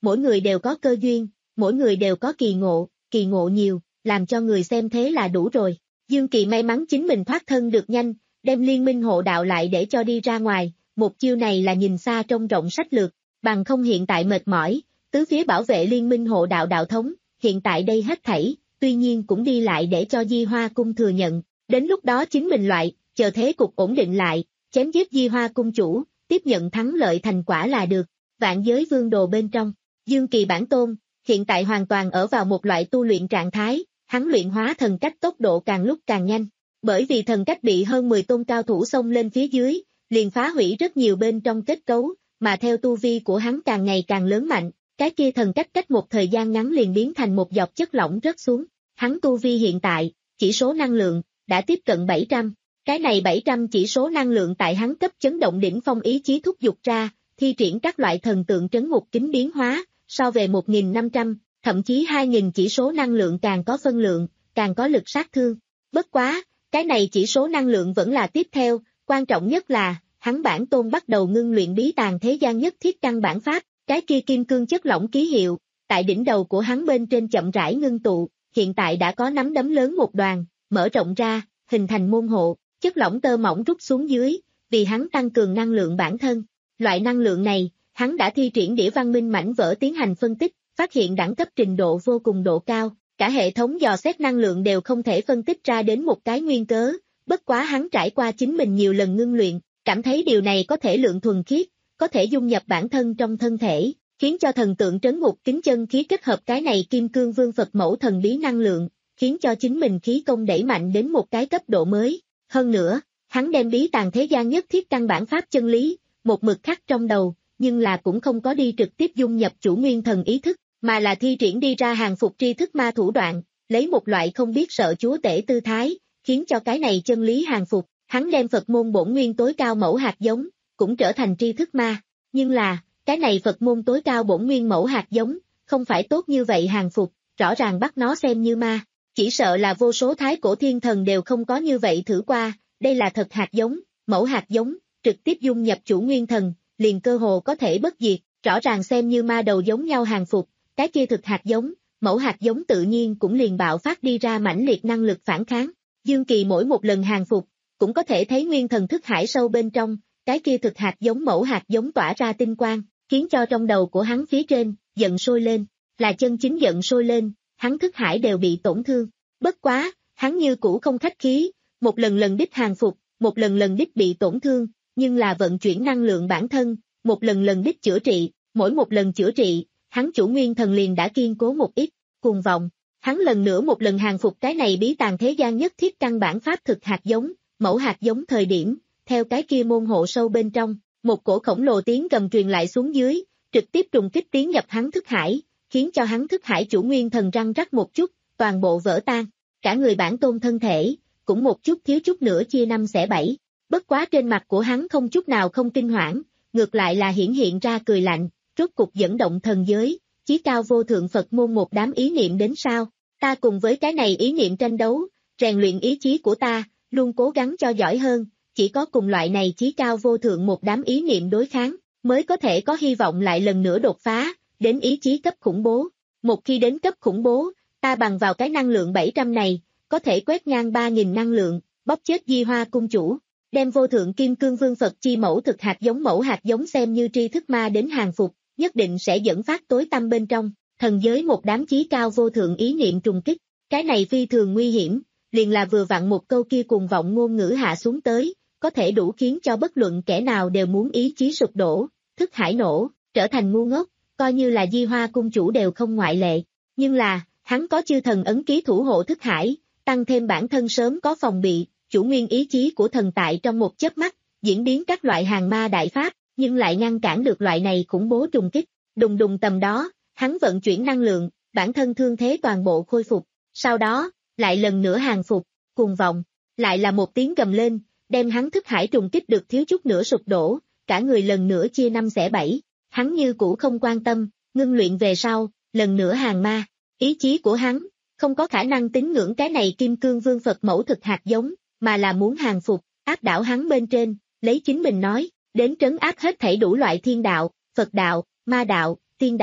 mỗi người đều có cơ duyên, mỗi người đều có kỳ ngộ, kỳ ngộ nhiều, làm cho người xem thế là đủ rồi. Dương Kỳ may mắn chính mình thoát thân được nhanh, đem liên minh hộ đạo lại để cho đi ra ngoài, một chiêu này là nhìn xa trông rộng sách lược, bằng không hiện tại mệt mỏi, tứ phía bảo vệ liên minh hộ đạo đạo thống, hiện tại đây hết thảy, tuy nhiên cũng đi lại để cho Di Hoa Cung thừa nhận, đến lúc đó chính mình loại, chờ thế cục ổn định lại, chém giết Di Hoa Cung chủ, tiếp nhận thắng lợi thành quả là được. Vạn giới vương đồ bên trong, Dương Kỳ bản tôn, hiện tại hoàn toàn ở vào một loại tu luyện trạng thái, hắn luyện hóa thần cách tốc độ càng lúc càng nhanh, bởi vì thần cách bị hơn mười tôn cao thủ xông lên phía dưới, liền phá hủy rất nhiều bên trong kết cấu, mà theo tu vi của hắn càng ngày càng lớn mạnh, cái kia thần cách cách một thời gian ngắn liền biến thành một giọt chất lỏng rớt xuống, hắn tu vi hiện tại, chỉ số năng lượng, đã tiếp cận bảy trăm, cái này bảy trăm chỉ số năng lượng tại hắn cấp chấn động đỉnh phong ý chí thúc dục ra, thi triển các loại thần tượng trấn ngục kính biến hóa, so về một nghìn năm trăm, thậm chí hai nghìn chỉ số năng lượng càng có phân lượng, càng có lực sát thương. Bất quá, cái này chỉ số năng lượng vẫn là tiếp theo, quan trọng nhất là, hắn bản tôn bắt đầu ngưng luyện bí tàng thế gian nhất thiết căn bản pháp, cái kia kim cương chất lỏng ký hiệu, tại đỉnh đầu của hắn bên trên chậm rãi ngưng tụ, hiện tại đã có nắm đấm lớn một đoàn, mở rộng ra, hình thành môn hộ, chất lỏng tơ mỏng rút xuống dưới, vì hắn tăng cường năng lượng bản thân. Loại năng lượng này, hắn đã thi triển đĩa văn minh mảnh vỡ tiến hành phân tích, phát hiện đẳng cấp trình độ vô cùng độ cao, cả hệ thống dò xét năng lượng đều không thể phân tích ra đến một cái nguyên cớ, bất quá hắn trải qua chính mình nhiều lần ngưng luyện, cảm thấy điều này có thể lượng thuần khiết, có thể dung nhập bản thân trong thân thể, khiến cho thần tượng trấn ngục kính chân khí kết hợp cái này kim cương vương Phật mẫu thần bí năng lượng, khiến cho chính mình khí công đẩy mạnh đến một cái cấp độ mới. Hơn nữa, hắn đem bí tàng thế gian nhất thiết căn bản pháp chân lý, một mực khắc trong đầu, nhưng là cũng không có đi trực tiếp dung nhập chủ nguyên thần ý thức, mà là thi triển đi ra hàng phục tri thức ma thủ đoạn, lấy một loại không biết sợ chúa tể tư thái, khiến cho cái này chân lý hàng phục, hắn đem Phật môn bổn nguyên tối cao mẫu hạt giống, cũng trở thành tri thức ma, nhưng là, cái này Phật môn tối cao bổn nguyên mẫu hạt giống, không phải tốt như vậy hàng phục, rõ ràng bắt nó xem như ma, chỉ sợ là vô số thái cổ thiên thần đều không có như vậy thử qua, đây là thật hạt giống, mẫu hạt giống, trực tiếp dung nhập chủ nguyên thần, liền cơ hồ có thể bất diệt, rõ ràng xem như ma đầu giống nhau hàng phục, cái kia thực hạt giống, mẫu hạt giống tự nhiên cũng liền bạo phát đi ra mãnh liệt năng lực phản kháng. Dương Kỳ mỗi một lần hàng phục, cũng có thể thấy nguyên thần thức hải sâu bên trong, cái kia thực hạt giống mẫu hạt giống tỏa ra tinh quang, khiến cho trong đầu của hắn phía trên, giận sôi lên, là chân chính giận sôi lên, hắn thức hải đều bị tổn thương. Bất quá, hắn như cũ không khách khí, một lần lần đích hàng phục, một lần lần đích bị tổn thương, nhưng là vận chuyển năng lượng bản thân, một lần lần đích chữa trị, mỗi một lần chữa trị, hắn chủ nguyên thần liền đã kiên cố một ít, cuồng vọng, hắn lần nữa một lần hàng phục cái này bí tàng thế gian nhất thiết căn bản pháp thực hạt giống, mẫu hạt giống thời điểm, theo cái kia môn hộ sâu bên trong, một cổ khổng lồ tiếng gầm truyền lại xuống dưới, trực tiếp trùng kích tiến nhập hắn thức hải, khiến cho hắn thức hải chủ nguyên thần răng rắc một chút, toàn bộ vỡ tan, cả người bản tôn thân thể, cũng một chút thiếu chút nữa chia năm xẻ bảy. Bất quá trên mặt của hắn không chút nào không kinh hoảng, ngược lại là hiển hiện ra cười lạnh, rốt cục dẫn động thần giới, chí cao vô thượng Phật môn một đám ý niệm đến sao, ta cùng với cái này ý niệm tranh đấu, rèn luyện ý chí của ta, luôn cố gắng cho giỏi hơn, chỉ có cùng loại này chí cao vô thượng một đám ý niệm đối kháng, mới có thể có hy vọng lại lần nữa đột phá, đến ý chí cấp khủng bố. Một khi đến cấp khủng bố, ta bằng vào cái năng lượng bảy trăm này, có thể quét ngang ba nghìn năng lượng, bóp chết Di Hoa cung chủ, đem vô thượng kim cương vương Phật chi mẫu thực hạt giống mẫu hạt giống xem như tri thức ma đến hàng phục, nhất định sẽ dẫn phát tối tâm bên trong, thần giới một đám chí cao vô thượng ý niệm trùng kích, cái này phi thường nguy hiểm, liền là vừa vặn một câu kia cuồng vọng ngôn ngữ hạ xuống tới, có thể đủ khiến cho bất luận kẻ nào đều muốn ý chí sụp đổ, thức hải nổ, trở thành ngu ngốc, coi như là Di Hoa cung chủ đều không ngoại lệ, nhưng là, hắn có chư thần ấn ký thủ hộ thức hải, tăng thêm bản thân sớm có phòng bị, chủ nguyên ý chí của thần tại trong một chớp mắt, diễn biến các loại hàng ma đại pháp, nhưng lại ngăn cản được loại này khủng bố trùng kích, đùng đùng tầm đó, hắn vận chuyển năng lượng, bản thân thương thế toàn bộ khôi phục, sau đó, lại lần nữa hàng phục, cuồng vọng, lại là một tiếng gầm lên, đem hắn thức hải trùng kích được thiếu chút nữa sụp đổ, cả người lần nữa chia năm xẻ bảy, hắn như cũ không quan tâm, ngưng luyện về sau, lần nữa hàng ma, ý chí của hắn, không có khả năng tín ngưỡng cái này kim cương vương Phật mẫu thực hạt giống, mà là muốn hàng phục, áp đảo hắn bên trên, lấy chính mình nói, đến trấn áp hết thảy đủ loại thiên đạo, Phật đạo, ma đạo, tiên đạo,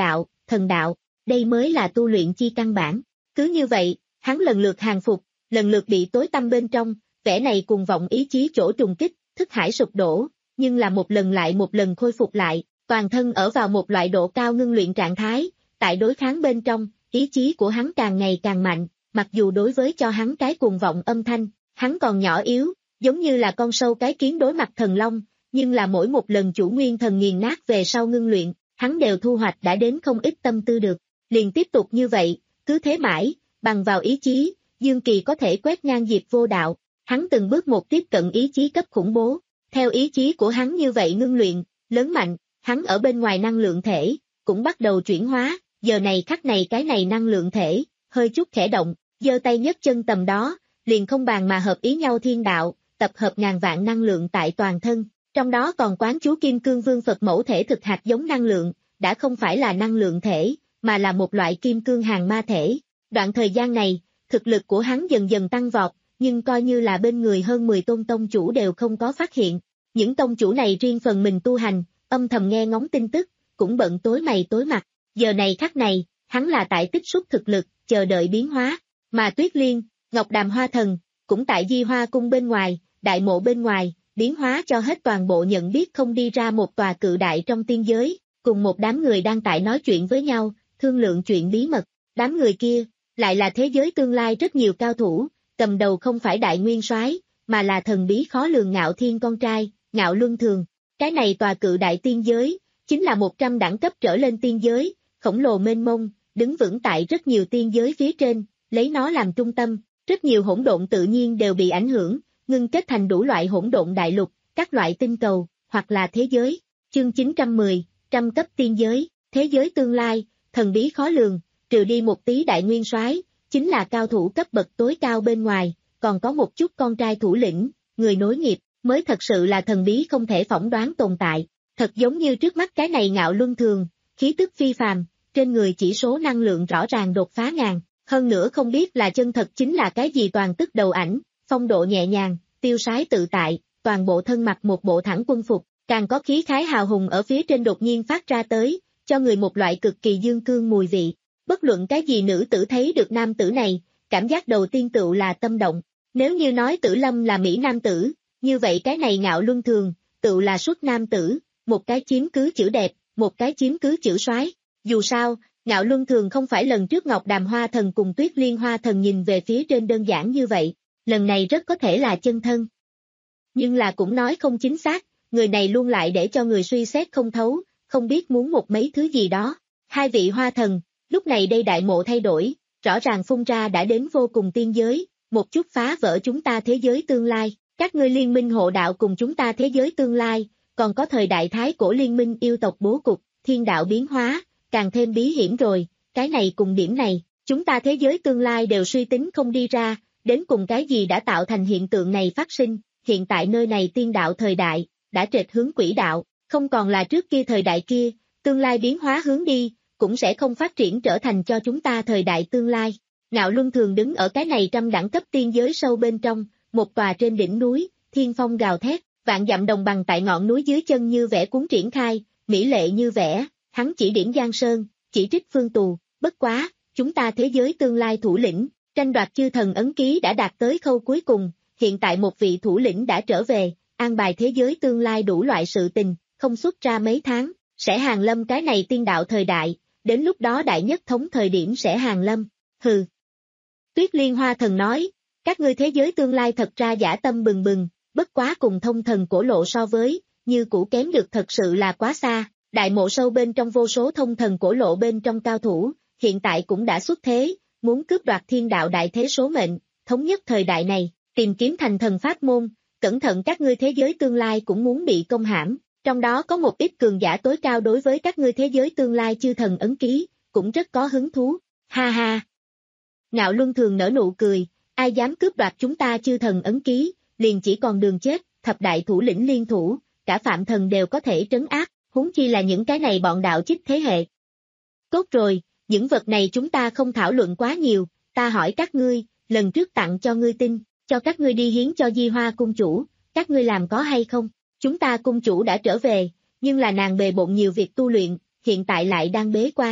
thần đạo, đây mới là tu luyện chi căn bản. Cứ như vậy, hắn lần lượt hàng phục, lần lượt bị tối tăm bên trong, vẻ này cuồng vọng ý chí chỗ trùng kích, thức hải sụp đổ, nhưng là một lần lại một lần khôi phục lại, toàn thân ở vào một loại độ cao ngưng luyện trạng thái, tại đối kháng bên trong, ý chí của hắn càng ngày càng mạnh, mặc dù đối với cho hắn cái cuồng vọng âm thanh, hắn còn nhỏ yếu, giống như là con sâu cái kiến đối mặt thần long, nhưng là mỗi một lần chủ nguyên thần nghiền nát về sau ngưng luyện, hắn đều thu hoạch đã đến không ít tâm tư được, liền tiếp tục như vậy, cứ thế mãi, bằng vào ý chí, Dương Kỳ có thể quét ngang Diệp Vô Đạo, hắn từng bước một tiếp cận ý chí cấp khủng bố, theo ý chí của hắn như vậy ngưng luyện, lớn mạnh, hắn ở bên ngoài năng lượng thể, cũng bắt đầu chuyển hóa, giờ này khắc này cái này năng lượng thể, hơi chút khẽ động, giơ tay nhấc chân tầm đó, liền không bàn mà hợp ý nhau thiên đạo, tập hợp ngàn vạn năng lượng tại toàn thân, trong đó còn quán chú Kim Cương Vương Phật mẫu thể thực hạt giống năng lượng, đã không phải là năng lượng thể, mà là một loại kim cương hàng ma thể. Đoạn thời gian này, thực lực của hắn dần dần tăng vọt, nhưng coi như là bên người hơn mười tôn tông chủ đều không có phát hiện. Những tông chủ này riêng phần mình tu hành, âm thầm nghe ngóng tin tức, cũng bận tối mày tối mặt. Giờ này khắc này, hắn là tại tích xúc thực lực, chờ đợi biến hóa. Mà Tuyết Liên, Ngọc Đàm Hoa Thần, cũng tại Di Hoa Cung bên ngoài, đại mộ bên ngoài, biến hóa cho hết toàn bộ nhận biết không đi ra một tòa cự đại trong tiên giới, cùng một đám người đang tại nói chuyện với nhau, thương lượng chuyện bí mật. Đám người kia, lại là thế giới tương lai rất nhiều cao thủ, cầm đầu không phải đại nguyên soái, mà là thần bí khó lường Ngạo Thiên con trai, Ngạo Luân Thường. Cái này tòa cự đại tiên giới, chính là một trăm đẳng cấp trở lên tiên giới, khổng lồ mênh mông, đứng vững tại rất nhiều tiên giới phía trên, lấy nó làm trung tâm, rất nhiều hỗn độn tự nhiên đều bị ảnh hưởng, ngưng kết thành đủ loại hỗn độn đại lục, các loại tinh cầu, hoặc là thế giới. Chương chín trăm mười, trăm cấp tiên giới, thế giới tương lai, thần bí khó lường, trừ đi một tí đại nguyên soái, chính là cao thủ cấp bậc tối cao bên ngoài, còn có một chút con trai thủ lĩnh, người nối nghiệp, mới thật sự là thần bí không thể phỏng đoán tồn tại. Thật giống như trước mắt cái này Ngạo Luân Thường, khí tức phi phàm, trên người chỉ số năng lượng rõ ràng đột phá ngàn, hơn nữa không biết là chân thật chính là cái gì toàn tức đầu ảnh, phong độ nhẹ nhàng, tiêu sái tự tại, toàn bộ thân mặc một bộ thẳng quân phục, càng có khí khái hào hùng ở phía trên đột nhiên phát ra tới, cho người một loại cực kỳ dương cương mùi vị. Bất luận cái gì nữ tử thấy được nam tử này, cảm giác đầu tiên tựu là tâm động. Nếu như nói Tử Lâm là Mỹ nam tử, như vậy cái này Ngạo Luân Thường, tựu là xuất nam tử, một cái chiếm cứ chữ đẹp, một cái chiếm cứ chữ soái. Dù sao, Ngạo Luân Thường không phải lần trước Ngọc Đàm Hoa Thần cùng Tuyết Liên Hoa Thần nhìn về phía trên đơn giản như vậy, lần này rất có thể là chân thân. Nhưng là cũng nói không chính xác, người này luôn lại để cho người suy xét không thấu, không biết muốn một mấy thứ gì đó. Hai vị Hoa Thần, lúc này đây đại mộ thay đổi, rõ ràng phun ra đã đến vô cùng tiên giới, một chút phá vỡ chúng ta thế giới tương lai, các ngươi liên minh hộ đạo cùng chúng ta thế giới tương lai, còn có thời đại thái cổ liên minh yêu tộc bố cục, thiên đạo biến hóa, càng thêm bí hiểm rồi, cái này cùng điểm này, chúng ta thế giới tương lai đều suy tính không đi ra, đến cùng cái gì đã tạo thành hiện tượng này phát sinh, hiện tại nơi này tiên đạo thời đại, đã trệt hướng quỹ đạo, không còn là trước kia thời đại kia, tương lai biến hóa hướng đi, cũng sẽ không phát triển trở thành cho chúng ta thời đại tương lai. Ngạo Luân Thường đứng ở cái này trăm đẳng cấp tiên giới sâu bên trong, một tòa trên đỉnh núi, thiên phong gào thét, vạn dặm đồng bằng tại ngọn núi dưới chân như vẽ cuốn triển khai, mỹ lệ như vẽ, hắn chỉ điểm Giang Sơn, chỉ trích phương tù, bất quá, chúng ta thế giới tương lai thủ lĩnh, tranh đoạt chư thần ấn ký đã đạt tới khâu cuối cùng, hiện tại một vị thủ lĩnh đã trở về, an bài thế giới tương lai đủ loại sự tình, không xuất ra mấy tháng, sẽ hàng lâm cái này tiên đạo thời đại, đến lúc đó đại nhất thống thời điểm sẽ hàng lâm, hừ. Tuyết Liên Hoa Thần nói, các ngươi thế giới tương lai thật ra dã tâm bừng bừng, bất quá cùng thông thần cổ lộ so với, như cũ kém được thật sự là quá xa, đại mộ sâu bên trong vô số thông thần cổ lộ bên trong cao thủ, hiện tại cũng đã xuất thế, muốn cướp đoạt thiên đạo đại thế số mệnh, thống nhất thời đại này, tìm kiếm thành thần pháp môn, cẩn thận các ngươi thế giới tương lai cũng muốn bị công hãm, trong đó có một ít cường giả tối cao đối với các ngươi thế giới tương lai chư thần ấn ký, cũng rất có hứng thú, ha ha. Ngạo Luân Thường nở nụ cười, ai dám cướp đoạt chúng ta chư thần ấn ký, liền chỉ còn đường chết, thập đại thủ lĩnh liên thủ, cả phạm thần đều có thể trấn áp, huống chi là những cái này bọn đạo chích thế hệ. Tốt rồi, những vật này chúng ta không thảo luận quá nhiều, ta hỏi các ngươi, lần trước tặng cho ngươi tin, cho các ngươi đi hiến cho Di Hoa cung chủ, các ngươi làm có hay không? Chúng ta cung chủ đã trở về, nhưng là nàng bề bộn nhiều việc tu luyện, hiện tại lại đang bế quan.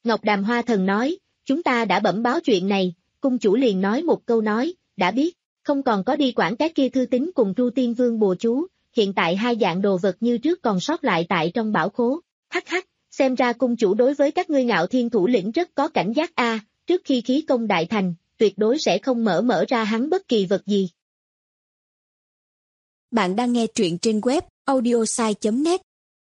Ngọc Đàm Hoa Thần nói, chúng ta đã bẩm báo chuyện này, cung chủ liền nói một câu nói, đã biết, không còn có đi quản cái kia thư tín cùng Tru Tiên Vương bùa chú, hiện tại hai dạng đồ vật như trước còn sót lại tại trong bảo khố, hắc hắc, xem ra cung chủ đối với các ngươi Ngạo Thiên thủ lĩnh rất có cảnh giác a, trước khi khí công đại thành, tuyệt đối sẽ không mở mở ra hắn bất kỳ vật gì. Bạn đang nghe truyện trên web audiosai chấm net.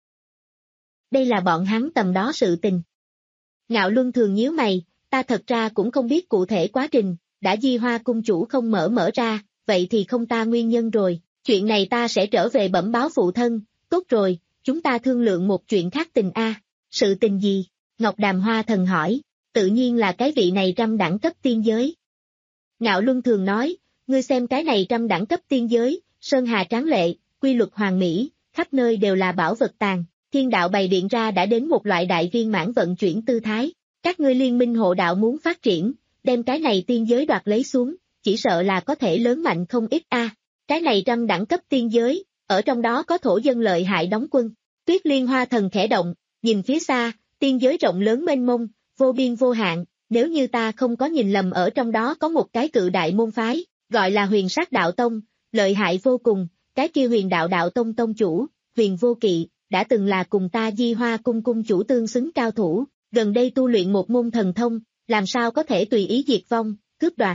Đây là bọn hắn tầm đó sự tình. Ngạo Luân Thường nhíu mày, ta thật ra cũng không biết cụ thể quá trình, đã Di Hoa cung chủ không mở mở ra, vậy thì không ta nguyên nhân rồi, chuyện này ta sẽ trở về bẩm báo phụ thân, tốt rồi, chúng ta thương lượng một chuyện khác tình a. Sự tình gì? Ngọc Đàm Hoa Thần hỏi, tự nhiên là cái vị này trăm đẳng cấp tiên giới. Ngạo Luân Thường nói, ngươi xem cái này trăm đẳng cấp tiên giới, sơn hà tráng lệ, quy luật hoàn mỹ, khắp nơi đều là bảo vật tàng, thiên đạo bày biện ra đã đến một loại đại viên mãn vận chuyển tư thái, các ngươi liên minh hộ đạo muốn phát triển, đem cái này tiên giới đoạt lấy xuống, chỉ sợ là có thể lớn mạnh không ít a. Cái này trăm đẳng cấp tiên giới, ở trong đó có thổ dân lợi hại đóng quân. Tuyết Liên Hoa Thần khẽ động, nhìn phía xa, tiên giới rộng lớn mênh mông, vô biên vô hạn, nếu như ta không có nhìn lầm ở trong đó có một cái cự đại môn phái, gọi là Huyền Sát Đạo Tông, lợi hại vô cùng, cái kia Huyền Đạo Đạo Tông tông chủ, Huyền Vô Kỵ, đã từng là cùng ta Di Hoa cung cung chủ tương xứng cao thủ, gần đây tu luyện một môn thần thông, làm sao có thể tùy ý diệt vong, cướp đoạt.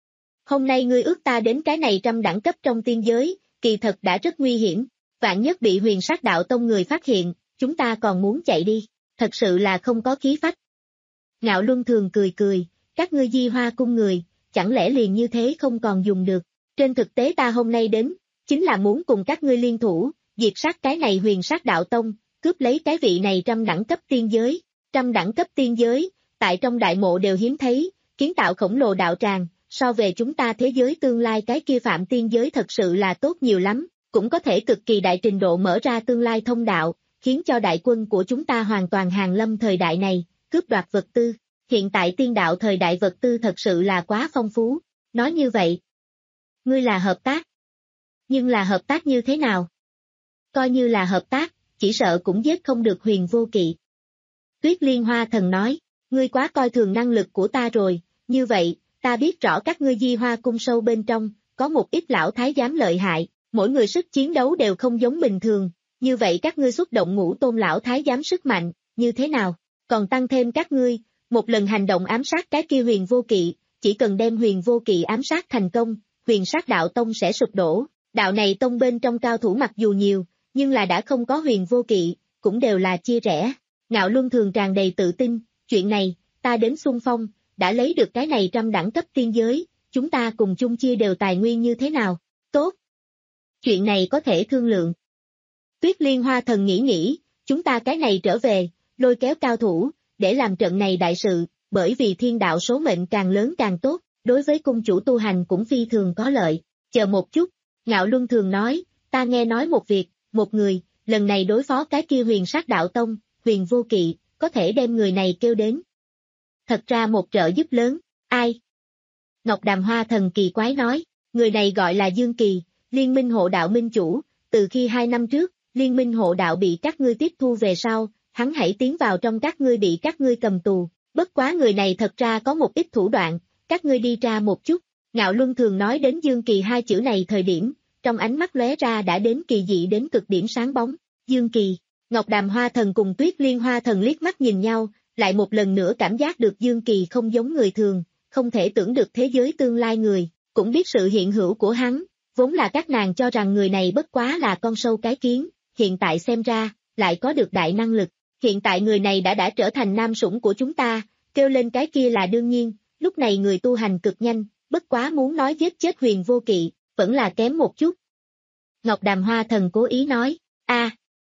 Hôm nay ngươi ước ta đến cái này trăm đẳng cấp trong tiên giới, kỳ thật đã rất nguy hiểm, vạn nhất bị Huyền Sát Đạo Tông người phát hiện, chúng ta còn muốn chạy đi, thật sự là không có khí phách. Ngạo Luân Thường cười cười, các ngươi Di Hoa cung người, chẳng lẽ liền như thế không còn dùng được, trên thực tế ta hôm nay đến, chính là muốn cùng các ngươi liên thủ, diệt sát cái này Huyền Sát Đạo Tông, cướp lấy cái vị này trăm đẳng cấp tiên giới, trăm đẳng cấp tiên giới, tại trong đại mộ đều hiếm thấy, kiến tạo khổng lồ đạo tràng, so về chúng ta thế giới tương lai cái kia phạm tiên giới thật sự là tốt nhiều lắm, cũng có thể cực kỳ đại trình độ mở ra tương lai thông đạo, khiến cho đại quân của chúng ta hoàn toàn hàng lâm thời đại này, cướp đoạt vật tư. Hiện tại tiên đạo thời đại vật tư thật sự là quá phong phú, nói như vậy. Ngươi là hợp tác. Nhưng là hợp tác như thế nào? Coi như là hợp tác, chỉ sợ cũng giết không được Huyền Vô Kỵ. Tuyết Liên Hoa Thần nói, ngươi quá coi thường năng lực của ta rồi, như vậy, ta biết rõ các ngươi Di Hoa cung sâu bên trong, có một ít lão thái giám lợi hại, mỗi người sức chiến đấu đều không giống bình thường, như vậy các ngươi xuất động ngũ tôn lão thái giám sức mạnh, như thế nào? Còn tăng thêm các ngươi, một lần hành động ám sát cái kia Huyền Vô Kỵ, chỉ cần đem Huyền Vô Kỵ ám sát thành công, Huyền Sát Đạo Tông sẽ sụp đổ, đạo này tông bên trong cao thủ mặc dù nhiều, nhưng là đã không có Huyền Vô Kỵ, cũng đều là chia rẽ. Ngạo Luân Thường tràn đầy tự tin, chuyện này, ta đến xung phong, đã lấy được cái này trăm đẳng cấp tiên giới, chúng ta cùng chung chia đều tài nguyên như thế nào? Tốt. Chuyện này có thể thương lượng. Tuyết Liên Hoa Thần nghĩ nghĩ, chúng ta cái này trở về, lôi kéo cao thủ, để làm trận này đại sự, bởi vì thiên đạo số mệnh càng lớn càng tốt, đối với cung chủ tu hành cũng phi thường có lợi. Chờ một chút, Ngạo Luân Thường nói, ta nghe nói một việc, một người, lần này đối phó cái kia Huyền Sát Đạo Tông, Huyền Vô Kỵ, có thể đem người này kêu đến. Thật ra một trợ giúp lớn, ai? Ngọc Đàm Hoa Thần kỳ quái nói, người này gọi là Dương Kỳ, Liên minh hộ đạo minh chủ, từ khi hai năm trước, Liên minh hộ đạo bị các ngươi tiếp thu về sau, hắn hãy tiến vào trong các ngươi bị các ngươi cầm tù, bất quá người này thật ra có một ít thủ đoạn, các ngươi đi ra một chút. Ngạo Luân Thường nói đến Dương Kỳ hai chữ này thời điểm, trong ánh mắt lóe ra đã đến kỳ dị đến cực điểm sáng bóng, Dương Kỳ. Ngọc Đàm Hoa Thần cùng Tuyết Liên Hoa Thần liếc mắt nhìn nhau, lại một lần nữa cảm giác được Dương Kỳ không giống người thường, không thể tưởng được thế giới tương lai người, cũng biết sự hiện hữu của hắn, vốn là các nàng cho rằng người này bất quá là con sâu cái kiến, hiện tại xem ra, lại có được đại năng lực, hiện tại người này đã đã trở thành nam sủng của chúng ta, kêu lên cái kia là đương nhiên, lúc này người tu hành cực nhanh, bất quá muốn nói giết chết Huyền Vô Kỵ, vẫn là kém một chút. Ngọc Đàm Hoa Thần cố ý nói, a,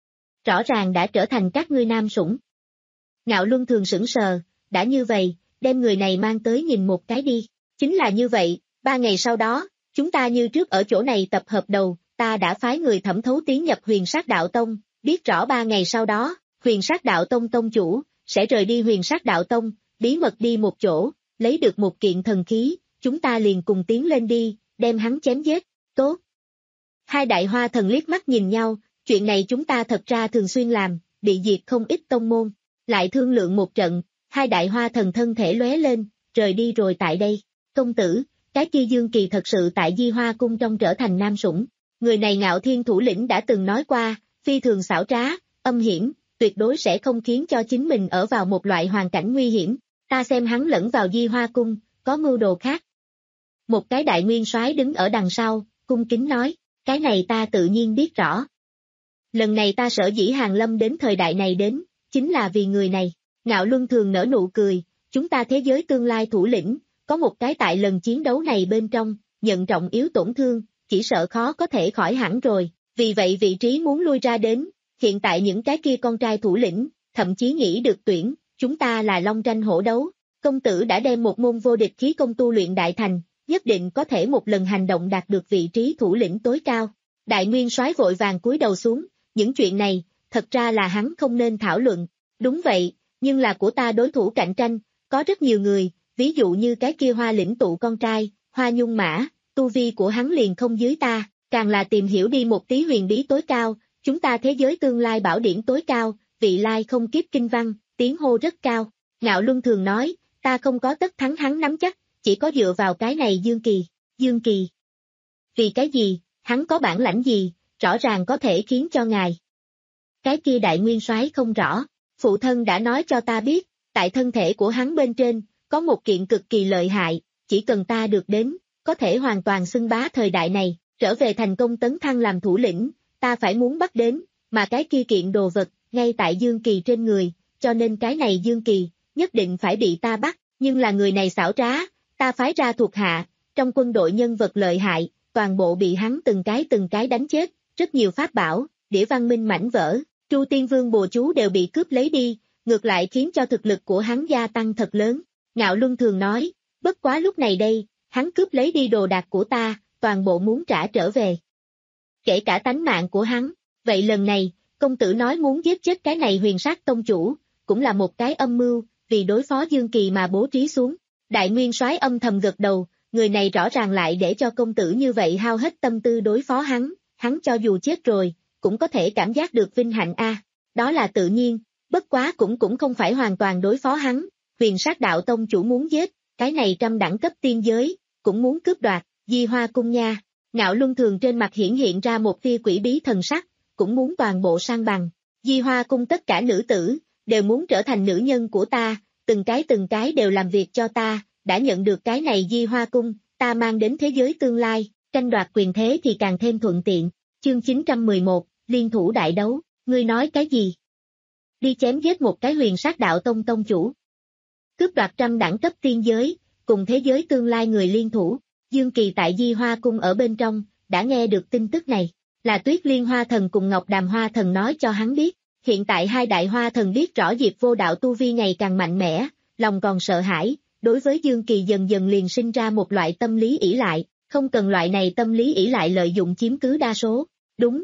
rõ ràng đã trở thành các ngươi nam sủng. Ngạo Luân Thường sững sờ, đã như vậy, đem người này mang tới nhìn một cái đi, chính là như vậy, ba ngày sau đó, chúng ta như trước ở chỗ này tập hợp đầu, ta đã phái người thẩm thấu tiến nhập Huyền Sát Đạo Tông, biết rõ ba ngày sau đó, Huyền Sát Đạo Tông tông chủ, sẽ rời đi Huyền Sát Đạo Tông, bí mật đi một chỗ, lấy được một kiện thần khí, chúng ta liền cùng tiến lên đi, đem hắn chém giết, tốt. Hai đại hoa thần liếc mắt nhìn nhau, chuyện này chúng ta thật ra thường xuyên làm, bị diệt không ít tông môn, lại thương lượng một trận, Hai đại hoa thần thân thể lóe lên, rời đi rồi tại đây. Công tử, cái kia Dương Kỳ thật sự tại Di Hoa cung trong trở thành nam sủng. Người này Ngạo Thiên thủ lĩnh đã từng nói qua, phi thường xảo trá, âm hiểm, tuyệt đối sẽ không khiến cho chính mình ở vào một loại hoàn cảnh nguy hiểm. Ta xem hắn lẫn vào Di Hoa cung, có mưu đồ khác. Một cái đại nguyên soái đứng ở đằng sau, cung kính nói, cái này ta tự nhiên biết rõ. Lần này ta sở dĩ hàng lâm đến thời đại này đến, chính là vì người này. Ngạo Luân Thường nở nụ cười, chúng ta thế giới tương lai thủ lĩnh, có một cái tại lần chiến đấu này bên trong, nhận trọng yếu tổn thương, chỉ sợ khó có thể khỏi hẳn rồi, vì vậy vị trí muốn lui ra đến, hiện tại những cái kia con trai thủ lĩnh, thậm chí nghĩ được tuyển, chúng ta là long tranh hổ đấu, công tử đã đem một môn vô địch khí công tu luyện đại thành, nhất định có thể một lần hành động đạt được vị trí thủ lĩnh tối cao. Đại nguyên soái vội vàng cúi đầu xuống, những chuyện này, thật ra là hắn không nên thảo luận, đúng vậy, nhưng là của ta đối thủ cạnh tranh, có rất nhiều người, ví dụ như cái kia Hoa lĩnh tụ con trai, Hoa Nhung Mã, tu vi của hắn liền không dưới ta, càng là tìm hiểu đi một tí huyền bí tối cao, chúng ta thế giới tương lai bảo điển tối cao, vị lai không kiếp kinh văn, tiếng hô rất cao. Ngạo Luân thường nói, ta không có tất thắng hắn nắm chắc, chỉ có dựa vào cái này Dương Kỳ, Dương Kỳ. Vì cái gì, hắn có bản lãnh gì, rõ ràng có thể khiến cho ngài. Cái kia đại nguyên soái không rõ, phụ thân đã nói cho ta biết, tại thân thể của hắn bên trên, có một kiện cực kỳ lợi hại, chỉ cần ta được đến, có thể hoàn toàn xưng bá thời đại này, trở về thành công tấn thăng làm thủ lĩnh, ta phải muốn bắt đến, mà cái kia kiện đồ vật, ngay tại Dương Kỳ trên người, cho nên cái này Dương Kỳ, nhất định phải bị ta bắt, nhưng là người này xảo trá, ta phái ra thuộc hạ, trong quân đội nhân vật lợi hại, toàn bộ bị hắn từng cái từng cái đánh chết, rất nhiều pháp bảo, đĩa văn minh mảnh vỡ, Tru Tiên Vương bùa chú đều bị cướp lấy đi, ngược lại khiến cho thực lực của hắn gia tăng thật lớn. Ngạo Luân thường nói, bất quá lúc này đây, hắn cướp lấy đi đồ đạc của ta, toàn bộ muốn trả trở về. Kể cả tánh mạng của hắn, vậy lần này, công tử nói muốn giết chết cái này huyền sát tông chủ, cũng là một cái âm mưu, vì đối phó Dương Kỳ mà bố trí xuống. Đại nguyên soái âm thầm gật đầu, người này rõ ràng lại để cho công tử như vậy hao hết tâm tư đối phó hắn, hắn cho dù chết rồi, cũng có thể cảm giác được vinh hạnh a. À. Đó là tự nhiên, bất quá cũng cũng không phải hoàn toàn đối phó hắn, huyền sát đạo tông chủ muốn giết, cái này trăm đẳng cấp tiên giới, cũng muốn cướp đoạt, Di Hoa cung nha. Ngạo Luân thường trên mặt hiển hiện ra một tia quỷ bí thần sắc, cũng muốn toàn bộ sang bằng. Di Hoa cung tất cả nữ tử, đều muốn trở thành nữ nhân của ta, từng cái từng cái đều làm việc cho ta, đã nhận được cái này Di Hoa cung, ta mang đến thế giới tương lai, tranh đoạt quyền thế thì càng thêm thuận tiện. Chương chín trăm mười một, liên thủ đại đấu, ngươi nói cái gì? Đi chém giết một cái huyền sát đạo tông tông chủ. Cướp đoạt trăm đẳng cấp tiên giới, cùng thế giới tương lai người liên thủ. Dương Kỳ tại Di Hoa cung ở bên trong, đã nghe được tin tức này, là Tuyết Liên Hoa thần cùng Ngọc Đàm Hoa thần nói cho hắn biết. Hiện tại hai đại hoa thần biết rõ Diệp Vô Đạo tu vi ngày càng mạnh mẽ, lòng còn sợ hãi, đối với Dương Kỳ dần dần liền sinh ra một loại tâm lý ỷ lại, không cần loại này tâm lý ỷ lại lợi dụng chiếm cứ đa số. Đúng.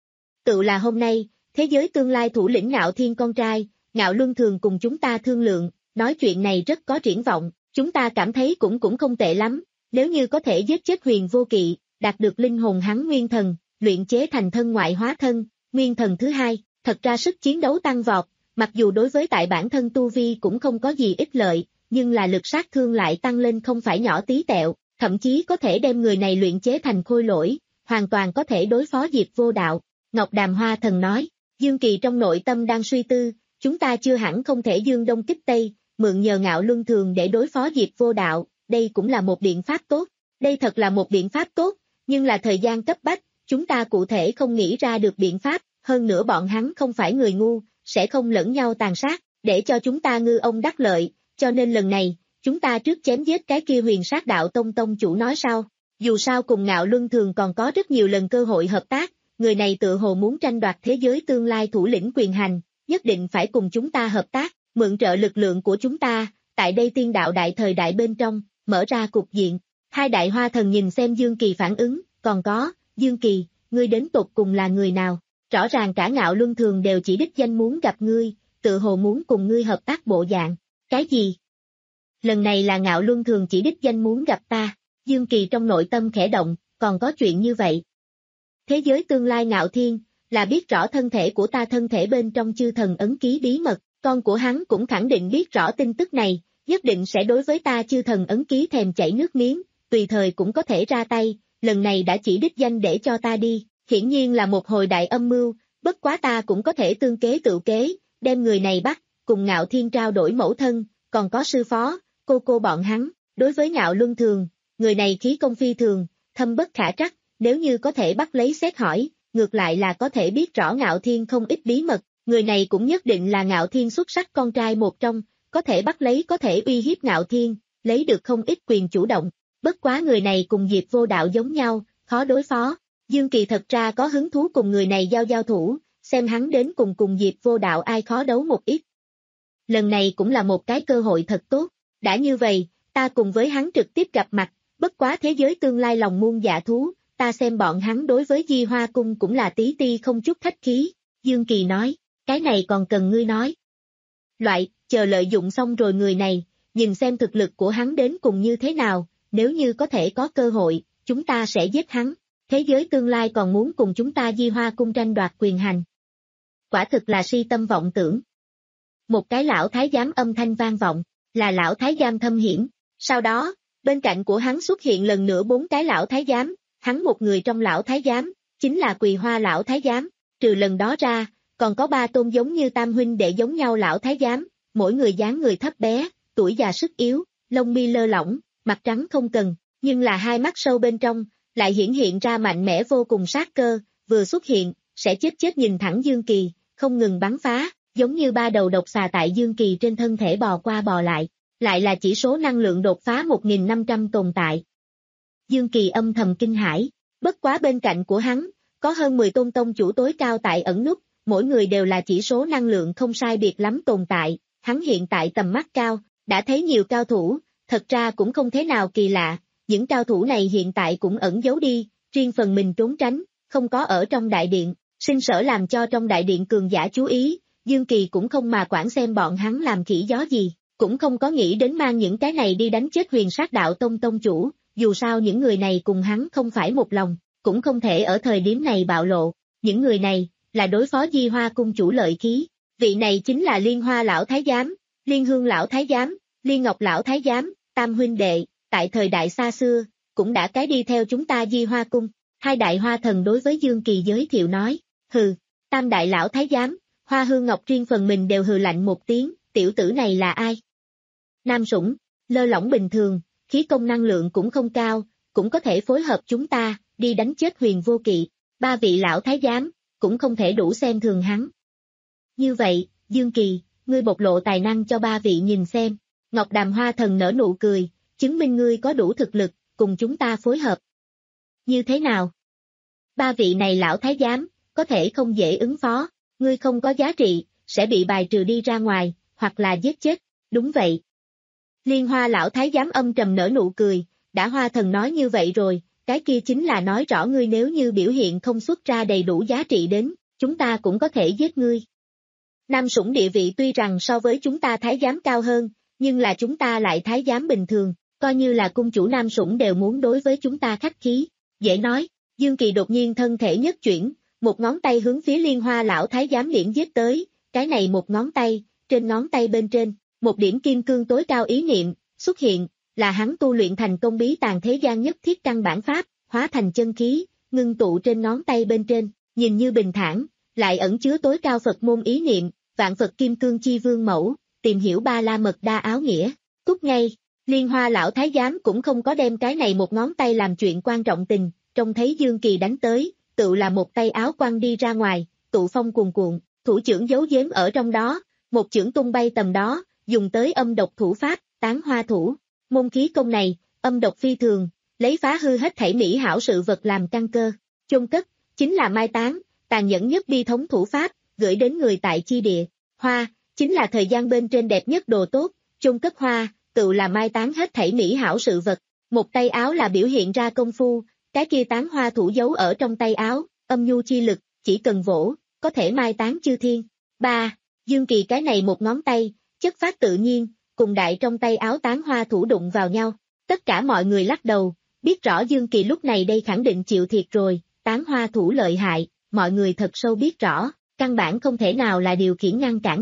Tự là hôm nay, thế giới tương lai thủ lĩnh Ngạo Thiên con trai, Ngạo Luân thường cùng chúng ta thương lượng, nói chuyện này rất có triển vọng, chúng ta cảm thấy cũng cũng không tệ lắm, nếu như có thể giết chết Huyền Vô Kỵ, đạt được linh hồn hắn nguyên thần, luyện chế thành thân ngoại hóa thân, nguyên thần thứ hai, thật ra sức chiến đấu tăng vọt, mặc dù đối với tại bản thân tu vi cũng không có gì ích lợi, nhưng là lực sát thương lại tăng lên không phải nhỏ tí tẹo, thậm chí có thể đem người này luyện chế thành khôi lỗi, hoàn toàn có thể đối phó Diệp Vô Đạo. Ngọc Đàm Hoa thần nói, Dương Kỳ trong nội tâm đang suy tư, chúng ta chưa hẳn không thể dương đông kích tây, mượn nhờ Ngạo Luân thường để đối phó Diệp Vô Đạo, đây cũng là một biện pháp tốt, đây thật là một biện pháp tốt, nhưng là thời gian cấp bách, chúng ta cụ thể không nghĩ ra được biện pháp, hơn nữa bọn hắn không phải người ngu, sẽ không lẫn nhau tàn sát, để cho chúng ta ngư ông đắc lợi, cho nên lần này, chúng ta trước chém giết cái kia huyền sát đạo tông tông chủ nói sao, dù sao cùng Ngạo Luân thường còn có rất nhiều lần cơ hội hợp tác, người này tự hồ muốn tranh đoạt thế giới tương lai thủ lĩnh quyền hành, nhất định phải cùng chúng ta hợp tác, mượn trợ lực lượng của chúng ta, tại đây tiên đạo đại thời đại bên trong, mở ra cục diện. Hai đại hoa thần nhìn xem Dương Kỳ phản ứng, còn có, Dương Kỳ, ngươi đến tột cùng là người nào? Rõ ràng cả Ngạo Luân thường đều chỉ đích danh muốn gặp ngươi, tự hồ muốn cùng ngươi hợp tác bộ dạng. Cái gì? Lần này là Ngạo Luân thường chỉ đích danh muốn gặp ta, Dương Kỳ trong nội tâm khẽ động, còn có chuyện như vậy. Thế giới tương lai Ngạo Thiên, là biết rõ thân thể của ta thân thể bên trong chư thần ấn ký bí mật, Con của hắn cũng khẳng định biết rõ tin tức này, nhất định sẽ đối với ta chư thần ấn ký thèm chảy nước miếng, tùy thời cũng có thể ra tay, lần này đã chỉ đích danh để cho ta đi, hiển nhiên là một hồi đại âm mưu, bất quá ta cũng có thể tương kế tự kế, đem người này bắt, cùng Ngạo Thiên trao đổi mẫu thân, còn có sư phó, cô cô bọn hắn, đối với Ngạo Luân Thường, người này khí công phi thường, thâm bất khả trắc, nếu như có thể bắt lấy xét hỏi, ngược lại là có thể biết rõ Ngạo Thiên không ít bí mật, người này cũng nhất định là Ngạo Thiên xuất sắc con trai một trong, có thể bắt lấy có thể uy hiếp Ngạo Thiên, lấy được không ít quyền chủ động, bất quá người này cùng Diệp Vô Đạo giống nhau, khó đối phó, Dương Kỳ thật ra có hứng thú cùng người này giao giao thủ, xem hắn đến cùng cùng Diệp Vô Đạo ai khó đấu một ít. Lần này cũng là một cái cơ hội thật tốt, đã như vậy, ta cùng với hắn trực tiếp gặp mặt, bất quá thế giới tương lai lòng muôn dạ thú, ta xem bọn hắn đối với Di Hoa Cung cũng là tí ti không chút khách khí, Dương Kỳ nói, cái này còn cần ngươi nói. Loại, chờ lợi dụng xong rồi người này, nhìn xem thực lực của hắn đến cùng như thế nào, nếu như có thể có cơ hội, chúng ta sẽ giết hắn, thế giới tương lai còn muốn cùng chúng ta Di Hoa Cung tranh đoạt quyền hành. Quả thực là si tâm vọng tưởng. Một cái lão thái giám âm thanh vang vọng, là lão thái giám thâm hiểm, sau đó, bên cạnh của hắn xuất hiện lần nữa bốn cái lão thái giám, hắn một người trong lão thái giám, chính là Quỳ Hoa lão thái giám, trừ lần đó ra, còn có ba tôn giống như tam huynh đệ giống nhau lão thái giám, mỗi người dáng người thấp bé, tuổi già sức yếu, lông mi lơ lỏng, mặt trắng không cần, nhưng là hai mắt sâu bên trong, lại hiển hiện ra mạnh mẽ vô cùng sát cơ, vừa xuất hiện, sẽ chết chết nhìn thẳng Dương Kỳ, không ngừng bắn phá, giống như ba đầu độc xà tại Dương Kỳ trên thân thể bò qua bò lại, lại là chỉ số năng lượng đột phá một nghìn năm trăm tồn tại. Dương Kỳ âm thầm kinh hãi, bất quá bên cạnh của hắn, có hơn mười tôn tông chủ tối cao tại ẩn núp, mỗi người đều là chỉ số năng lượng không sai biệt lắm tồn tại, hắn hiện tại tầm mắt cao, đã thấy nhiều cao thủ, thật ra cũng không thế nào kỳ lạ, những cao thủ này hiện tại cũng ẩn giấu đi, riêng phần mình trốn tránh, không có ở trong đại điện, sinh sở làm cho trong đại điện cường giả chú ý, Dương Kỳ cũng không mà quản xem bọn hắn làm khỉ gió gì, cũng không có nghĩ đến mang những cái này đi đánh chết Huyền Sát Đạo Tông tông chủ, dù sao những người này cùng hắn không phải một lòng, cũng không thể ở thời điểm này bạo lộ, những người này, là đối phó Di Hoa Cung chủ lợi khí, vị này chính là Liên Hoa Lão Thái Giám, Liên Hương Lão Thái Giám, Liên Ngọc Lão Thái Giám, tam huynh đệ, tại thời đại xa xưa, cũng đã cái đi theo chúng ta Di Hoa Cung, hai đại hoa thần đối với Dương Kỳ giới thiệu nói, hừ, tam đại Lão Thái Giám, Hoa Hương Ngọc riêng phần mình đều hừ lạnh một tiếng, tiểu tử này là ai? Nam Sủng, lơ lỏng bình thường, khí công năng lượng cũng không cao, cũng có thể phối hợp chúng ta, đi đánh chết Huyền Vô Kỵ, ba vị Lão Thái Giám, cũng không thể đủ xem thường hắn. Như vậy, Dương Kỳ, ngươi bộc lộ tài năng cho ba vị nhìn xem, Ngọc Đàm Hoa Thần nở nụ cười, chứng minh ngươi có đủ thực lực, cùng chúng ta phối hợp. Như thế nào? Ba vị này Lão Thái Giám, có thể không dễ ứng phó, ngươi không có giá trị, sẽ bị bài trừ đi ra ngoài, hoặc là giết chết, đúng vậy. Liên Hoa Lão Thái Giám âm trầm nở nụ cười, đã Hoa Thần nói như vậy rồi, cái kia chính là nói rõ ngươi nếu như biểu hiện không xuất ra đầy đủ giá trị đến, chúng ta cũng có thể giết ngươi. Nam Sủng địa vị tuy rằng so với chúng ta Thái Giám cao hơn, nhưng là chúng ta lại Thái Giám bình thường, coi như là cung chủ Nam Sủng đều muốn đối với chúng ta khách khí, dễ nói. Dương Kỳ đột nhiên thân thể nhất chuyển, một ngón tay hướng phía Liên Hoa Lão Thái Giám điểm giết tới, cái này một ngón tay, trên ngón tay bên trên, một điểm kim cương tối cao ý niệm, xuất hiện, là hắn tu luyện thành công bí tàng thế gian nhất thiết căn bản pháp, hóa thành chân khí, ngưng tụ trên ngón tay bên trên, nhìn như bình thản, lại ẩn chứa tối cao Phật môn ý niệm, vạn Phật kim cương chi vương mẫu, tìm hiểu ba la mật đa áo nghĩa, cút ngay. Liên Hoa Lão Thái Giám cũng không có đem cái này một ngón tay làm chuyện quan trọng tình, trông thấy Dương Kỳ đánh tới, tự là một tay áo quăng đi ra ngoài, tụ phong cuồn cuộn, thủ trưởng giấu giếm ở trong đó, một chưởng tung bay tầm đó, dùng tới âm độc thủ pháp, tán hoa thủ. Môn khí công này, âm độc phi thường, lấy phá hư hết thảy mỹ hảo sự vật làm căn cơ, chôn cất, chính là mai táng, tàn nhẫn nhất bi thống thủ pháp, gửi đến người tại chi địa. Hoa, chính là thời gian bên trên đẹp nhất đồ tốt, chôn cất hoa, tự là mai táng hết thảy mỹ hảo sự vật. Một tay áo là biểu hiện ra công phu, cái kia tán hoa thủ giấu ở trong tay áo, âm nhu chi lực, chỉ cần vỗ, có thể mai táng chư thiên. Ba, Dương Kỳ cái này một ngón tay, chất phát tự nhiên, cùng đại trong tay áo tán hoa thủ đụng vào nhau. Tất cả mọi người lắc đầu, biết rõ Dương Kỳ lúc này đây khẳng định chịu thiệt rồi, tán hoa thủ lợi hại, mọi người thật sâu biết rõ, căn bản không thể nào là điều khiển ngăn cản được.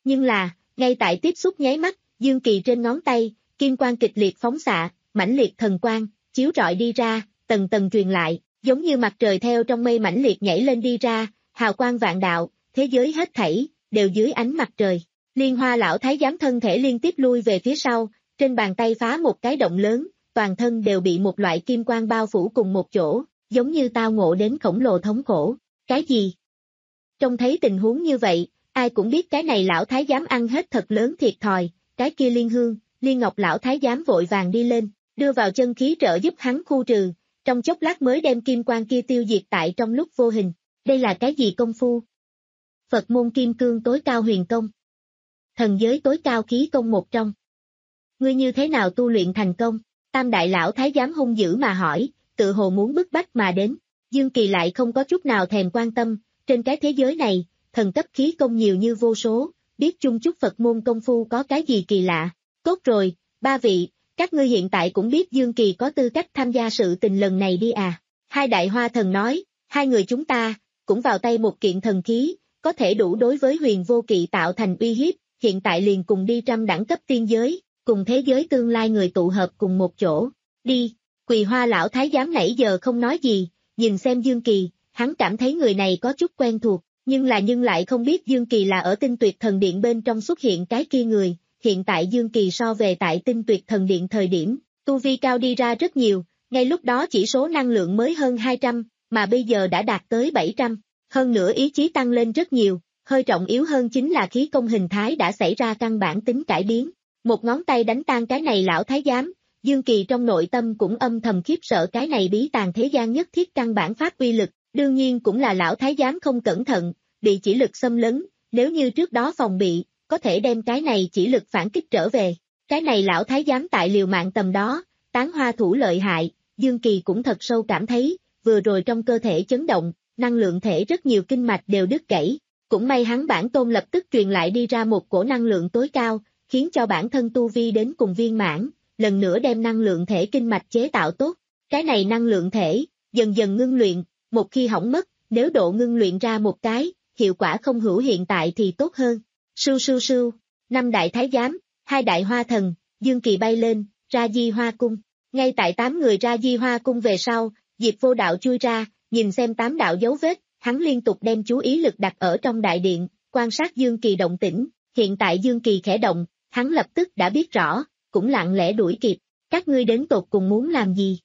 Nhưng là, ngay tại tiếp xúc nháy mắt, Dương Kỳ trên ngón tay, kim quang kịch liệt phóng xạ, mãnh liệt thần quang, chiếu rọi đi ra, tầng tầng truyền lại, giống như mặt trời theo trong mây mãnh liệt nhảy lên đi ra, hào quang vạn đạo, thế giới hết thảy, đều dưới ánh mặt trời. Liên Hoa lão thái giám thân thể liên tiếp lui về phía sau, trên bàn tay phá một cái động lớn, toàn thân đều bị một loại kim quang bao phủ cùng một chỗ, giống như tao ngộ đến khổng lồ thống khổ. Cái gì? Trông thấy tình huống như vậy, ai cũng biết cái này lão thái giám ăn hết thật lớn thiệt thòi, cái kia Liên Hương, Liên Ngọc lão thái giám vội vàng đi lên, đưa vào chân khí trợ giúp hắn khu trừ, trong chốc lát mới đem kim quang kia tiêu diệt tại trong lúc vô hình. Đây là cái gì công phu? Phật môn kim cương tối cao huyền công. Thần giới tối cao khí công một trong. Ngươi như thế nào tu luyện thành công? Tam đại lão thái giám hung dữ mà hỏi, tự hồ muốn bức bách mà đến. Dương Kỳ lại không có chút nào thèm quan tâm, trên cái thế giới này, thần cấp khí công nhiều như vô số, biết chung chút Phật môn công phu có cái gì kỳ lạ. Tốt rồi, ba vị, các ngươi hiện tại cũng biết Dương Kỳ có tư cách tham gia sự tình lần này đi à. Hai đại hoa thần nói, hai người chúng ta, cũng vào tay một kiện thần khí, có thể đủ đối với Huyền Vô Kỵ tạo thành uy hiếp, hiện tại liền cùng đi trăm đẳng cấp tiên giới, cùng thế giới tương lai người tụ hợp cùng một chỗ. Đi, Quỳ Hoa lão thái giám nãy giờ không nói gì, nhìn xem Dương Kỳ, hắn cảm thấy người này có chút quen thuộc, nhưng là nhưng lại không biết Dương Kỳ là ở Tinh Tuyệt Thần Điện bên trong xuất hiện cái kia người. Hiện tại Dương Kỳ so về tại Tinh Tuyệt Thần Điện thời điểm, tu vi cao đi ra rất nhiều, ngay lúc đó chỉ số năng lượng mới hơn hai trăm, mà bây giờ đã đạt tới bảy trăm, hơn nữa ý chí tăng lên rất nhiều, hơi trọng yếu hơn chính là khí công hình thái đã xảy ra căn bản tính cải biến. Một ngón tay đánh tan cái này lão thái giám, Dương Kỳ trong nội tâm cũng âm thầm khiếp sợ cái này bí tàng thế gian nhất thiết căn bản pháp uy lực, đương nhiên cũng là lão thái giám không cẩn thận, bị chỉ lực xâm lấn, nếu như trước đó phòng bị, có thể đem cái này chỉ lực phản kích trở về. Cái này lão thái giám tại liều mạng tầm đó, tán hoa thủ lợi hại, Dương Kỳ cũng thật sâu cảm thấy, vừa rồi trong cơ thể chấn động, năng lượng thể rất nhiều kinh mạch đều đứt gãy, cũng may hắn bản tôn lập tức truyền lại đi ra một cổ năng lượng tối cao, khiến cho bản thân tu vi đến cùng viên mãn, lần nữa đem năng lượng thể kinh mạch chế tạo tốt. Cái này năng lượng thể, dần dần ngưng luyện, một khi hỏng mất, nếu độ ngưng luyện ra một cái, hiệu quả không hữu hiện tại thì tốt hơn. Sưu sưu sưu, năm đại thái giám, hai đại hoa thần, Dương Kỳ bay lên, ra Di Hoa Cung. Ngay tại tám người ra Di Hoa Cung về sau, Diệp Vô Đạo chui ra, nhìn xem tám đạo dấu vết, hắn liên tục đem chú ý lực đặt ở trong đại điện, quan sát Dương Kỳ động tĩnh. Hiện tại Dương Kỳ khẽ động, hắn lập tức đã biết rõ, cũng lặng lẽ đuổi kịp. Các ngươi đến tột cùng muốn làm gì?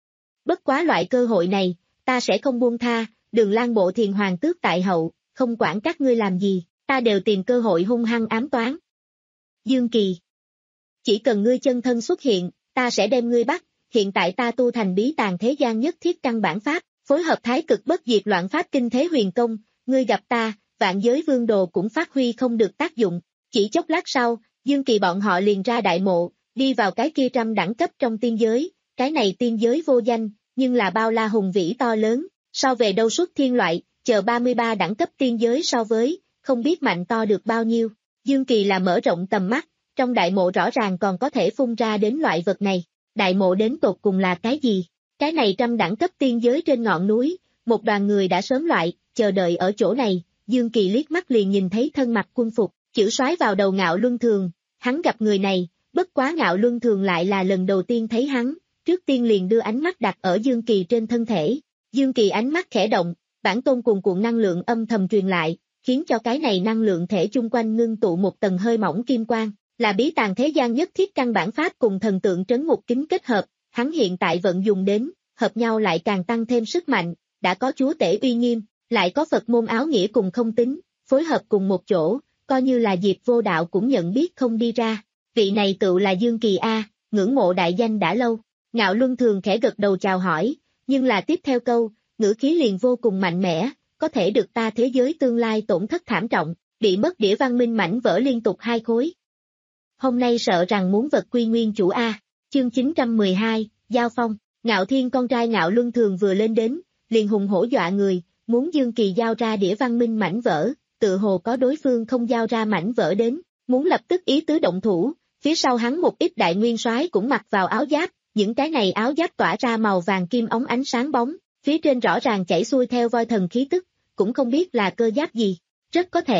Bất quá loại cơ hội này, ta sẽ không buông tha, Đường Lang bộ thiền hoàng tước tại hậu, không quản các ngươi làm gì, ta đều tìm cơ hội hung hăng ám toán. Dương Kỳ, chỉ cần ngươi chân thân xuất hiện, ta sẽ đem ngươi bắt, hiện tại ta tu thành bí tàng thế gian nhất thiết căn bản pháp, phối hợp thái cực bất diệt loạn pháp kinh thế huyền công, ngươi gặp ta, vạn giới vương đồ cũng phát huy không được tác dụng. Chỉ chốc lát sau, Dương Kỳ bọn họ liền ra đại mộ, đi vào cái kia trăm đẳng cấp trong tiên giới, cái này tiên giới vô danh, nhưng là bao la hùng vĩ to lớn, so về đâu xuất thiên loại, chờ ba mươi ba đẳng cấp tiên giới so với, không biết mạnh to được bao nhiêu. Dương Kỳ là mở rộng tầm mắt, trong đại mộ rõ ràng còn có thể phun ra đến loại vật này. Đại mộ đến tột cùng là cái gì? Cái này trăm đẳng cấp tiên giới trên ngọn núi, một đoàn người đã sớm loại, chờ đợi ở chỗ này. Dương Kỳ liếc mắt liền nhìn thấy thân mặc quân phục, chữ soái vào đầu Ngạo Luân Thường, hắn gặp người này, bất quá Ngạo Luân Thường lại là lần đầu tiên thấy hắn, trước tiên liền đưa ánh mắt đặt ở Dương Kỳ trên thân thể. Dương Kỳ ánh mắt khẽ động, bản tôn cuồn cuộn năng lượng âm thầm truyền lại, khiến cho cái này năng lượng thể chung quanh ngưng tụ một tầng hơi mỏng kim quang, là bí tàng thế gian nhất thiết căn bản pháp cùng thần tượng trấn ngục kính kết hợp, hắn hiện tại vận dùng đến, hợp nhau lại càng tăng thêm sức mạnh, đã có chúa tể uy nghiêm, lại có Phật môn áo nghĩa cùng không tính, phối hợp cùng một chỗ, coi như là Diệp Vô Đạo cũng nhận biết không đi ra. Vị này tựu là Dương Kỳ A, ngưỡng mộ đại danh đã lâu. Ngạo Luân Thường khẽ gật đầu chào hỏi, nhưng là tiếp theo câu, ngữ khí liền vô cùng mạnh mẽ, có thể được ta thế giới tương lai tổn thất thảm trọng, bị mất đĩa văn minh mảnh vỡ liên tục hai khối. Hôm nay sợ rằng muốn vật quy nguyên chủ A, chương chín trăm mười hai, Giao Phong, Ngạo Thiên con trai Ngạo Luân Thường vừa lên đến, liền hùng hổ dọa người, muốn Dương Kỳ giao ra đĩa văn minh mảnh vỡ, tự hồ có đối phương không giao ra mảnh vỡ đến, muốn lập tức ý tứ động thủ, phía sau hắn một ít đại nguyên soái cũng mặc vào áo giáp, những cái này áo giáp tỏa ra màu vàng kim óng ánh sáng bóng, phía trên rõ ràng chảy xuôi theo voi thần khí tức, cũng không biết là cơ giáp gì, rất có thể,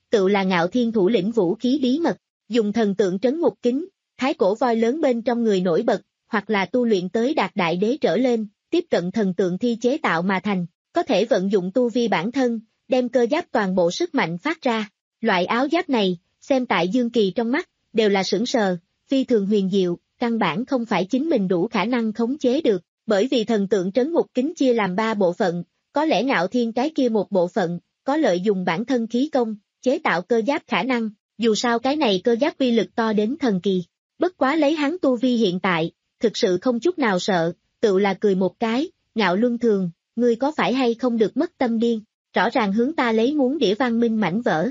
tự là Ngạo Thiên thủ lĩnh vũ khí bí mật, dùng thần tượng trấn ngục kính, thái cổ voi lớn bên trong người nổi bật, hoặc là tu luyện tới đạt đại đế trở lên, tiếp cận thần tượng thi chế tạo mà thành, có thể vận dụng tu vi bản thân, đem cơ giáp toàn bộ sức mạnh phát ra. Loại áo giáp này, xem tại Dương Kỳ trong mắt, đều là sửng sờ, phi thường huyền diệu, căn bản không phải chính mình đủ khả năng khống chế được, bởi vì thần tượng trấn ngục kính chia làm ba bộ phận, có lẽ Ngạo Thiên cái kia một bộ phận, có lợi dùng bản thân khí công, chế tạo cơ giáp khả năng, dù sao cái này cơ giáp uy lực to đến thần kỳ. Bất quá lấy hắn tu vi hiện tại, thực sự không chút nào sợ, tự là cười một cái, Ngạo Luân Thường, ngươi có phải hay không được mất tâm điên, rõ ràng hướng ta lấy muốn đĩa văn minh mảnh vỡ.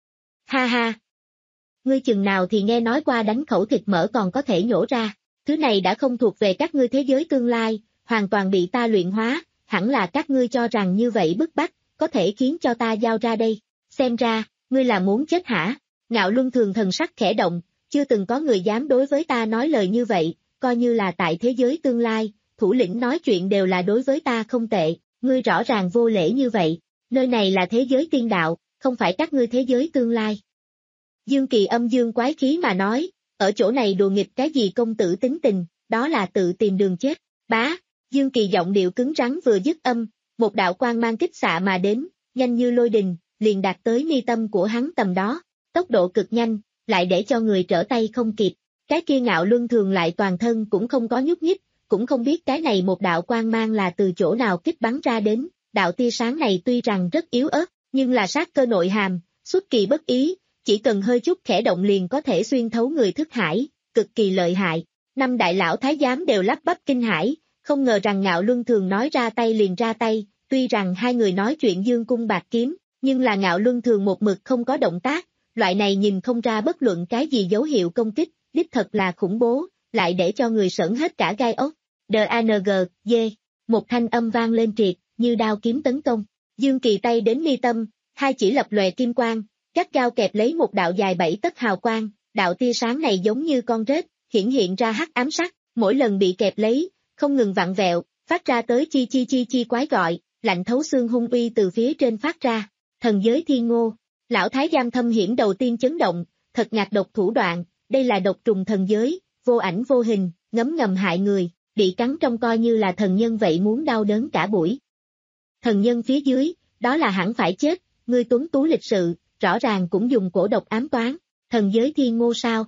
Ha ha! Ngươi chừng nào thì nghe nói qua đánh khẩu thịt mỡ còn có thể nhổ ra, thứ này đã không thuộc về các ngươi thế giới tương lai, hoàn toàn bị ta luyện hóa, hẳn là các ngươi cho rằng như vậy bức bách, có thể khiến cho ta giao ra đây, xem ra, ngươi là muốn chết hả? Ngạo Luân Thường thần sắc khẽ động, chưa từng có người dám đối với ta nói lời như vậy, coi như là tại thế giới tương lai, thủ lĩnh nói chuyện đều là đối với ta không tệ, ngươi rõ ràng vô lễ như vậy, nơi này là thế giới tiên đạo, không phải các ngươi thế giới tương lai. Dương Kỳ âm dương quái khí mà nói, ở chỗ này đùa nghịch cái gì công tử tính tình, đó là tự tìm đường chết, bá, Dương Kỳ giọng điệu cứng rắn vừa dứt âm, một đạo quang mang kích xạ mà đến, nhanh như lôi đình, liền đạt tới mi tâm của hắn tầm đó, tốc độ cực nhanh, lại để cho người trở tay không kịp, cái kia Ngạo Luân Thường lại toàn thân cũng không có nhúc nhích, cũng không biết cái này một đạo quang mang là từ chỗ nào kích bắn ra đến, đạo tia sáng này tuy rằng rất yếu ớt, nhưng là sát cơ nội hàm, xuất kỳ bất ý, chỉ cần hơi chút khẽ động liền có thể xuyên thấu người thức hải, cực kỳ lợi hại. Năm đại lão thái giám đều lắp bắp kinh hãi, không ngờ rằng Ngạo Luân Thường nói ra tay liền ra tay, tuy rằng hai người nói chuyện dương cung bạc kiếm, nhưng là Ngạo Luân Thường một mực không có động tác, loại này nhìn không ra bất luận cái gì dấu hiệu công kích, đích thật là khủng bố, lại để cho người sởn hết cả gai ốc. đê a en giê, dê, một thanh âm vang lên triệt, như đao kiếm tấn công. Dương Kỳ tay đến mi tâm, hai chỉ lập lòe kim quang, gắt gao kẹp lấy một đạo dài bảy tấc hào quang, đạo tia sáng này giống như con rết, hiển hiện ra hắc ám sắc, mỗi lần bị kẹp lấy, không ngừng vặn vẹo, phát ra tới chi chi chi chi quái gọi, lạnh thấu xương hung uy từ phía trên phát ra. Thần giới thiên ngô, lão thái giám thâm hiểm đầu tiên chấn động, thật ngạc độc thủ đoạn, đây là độc trùng thần giới, vô ảnh vô hình, ngấm ngầm hại người, bị cắn trong coi như là thần nhân vậy muốn đau đớn cả buổi. Thần nhân phía dưới, đó là hẳn phải chết, ngươi tuấn tú lịch sự, rõ ràng cũng dùng cổ độc ám toán, thần giới thiên ngô sao?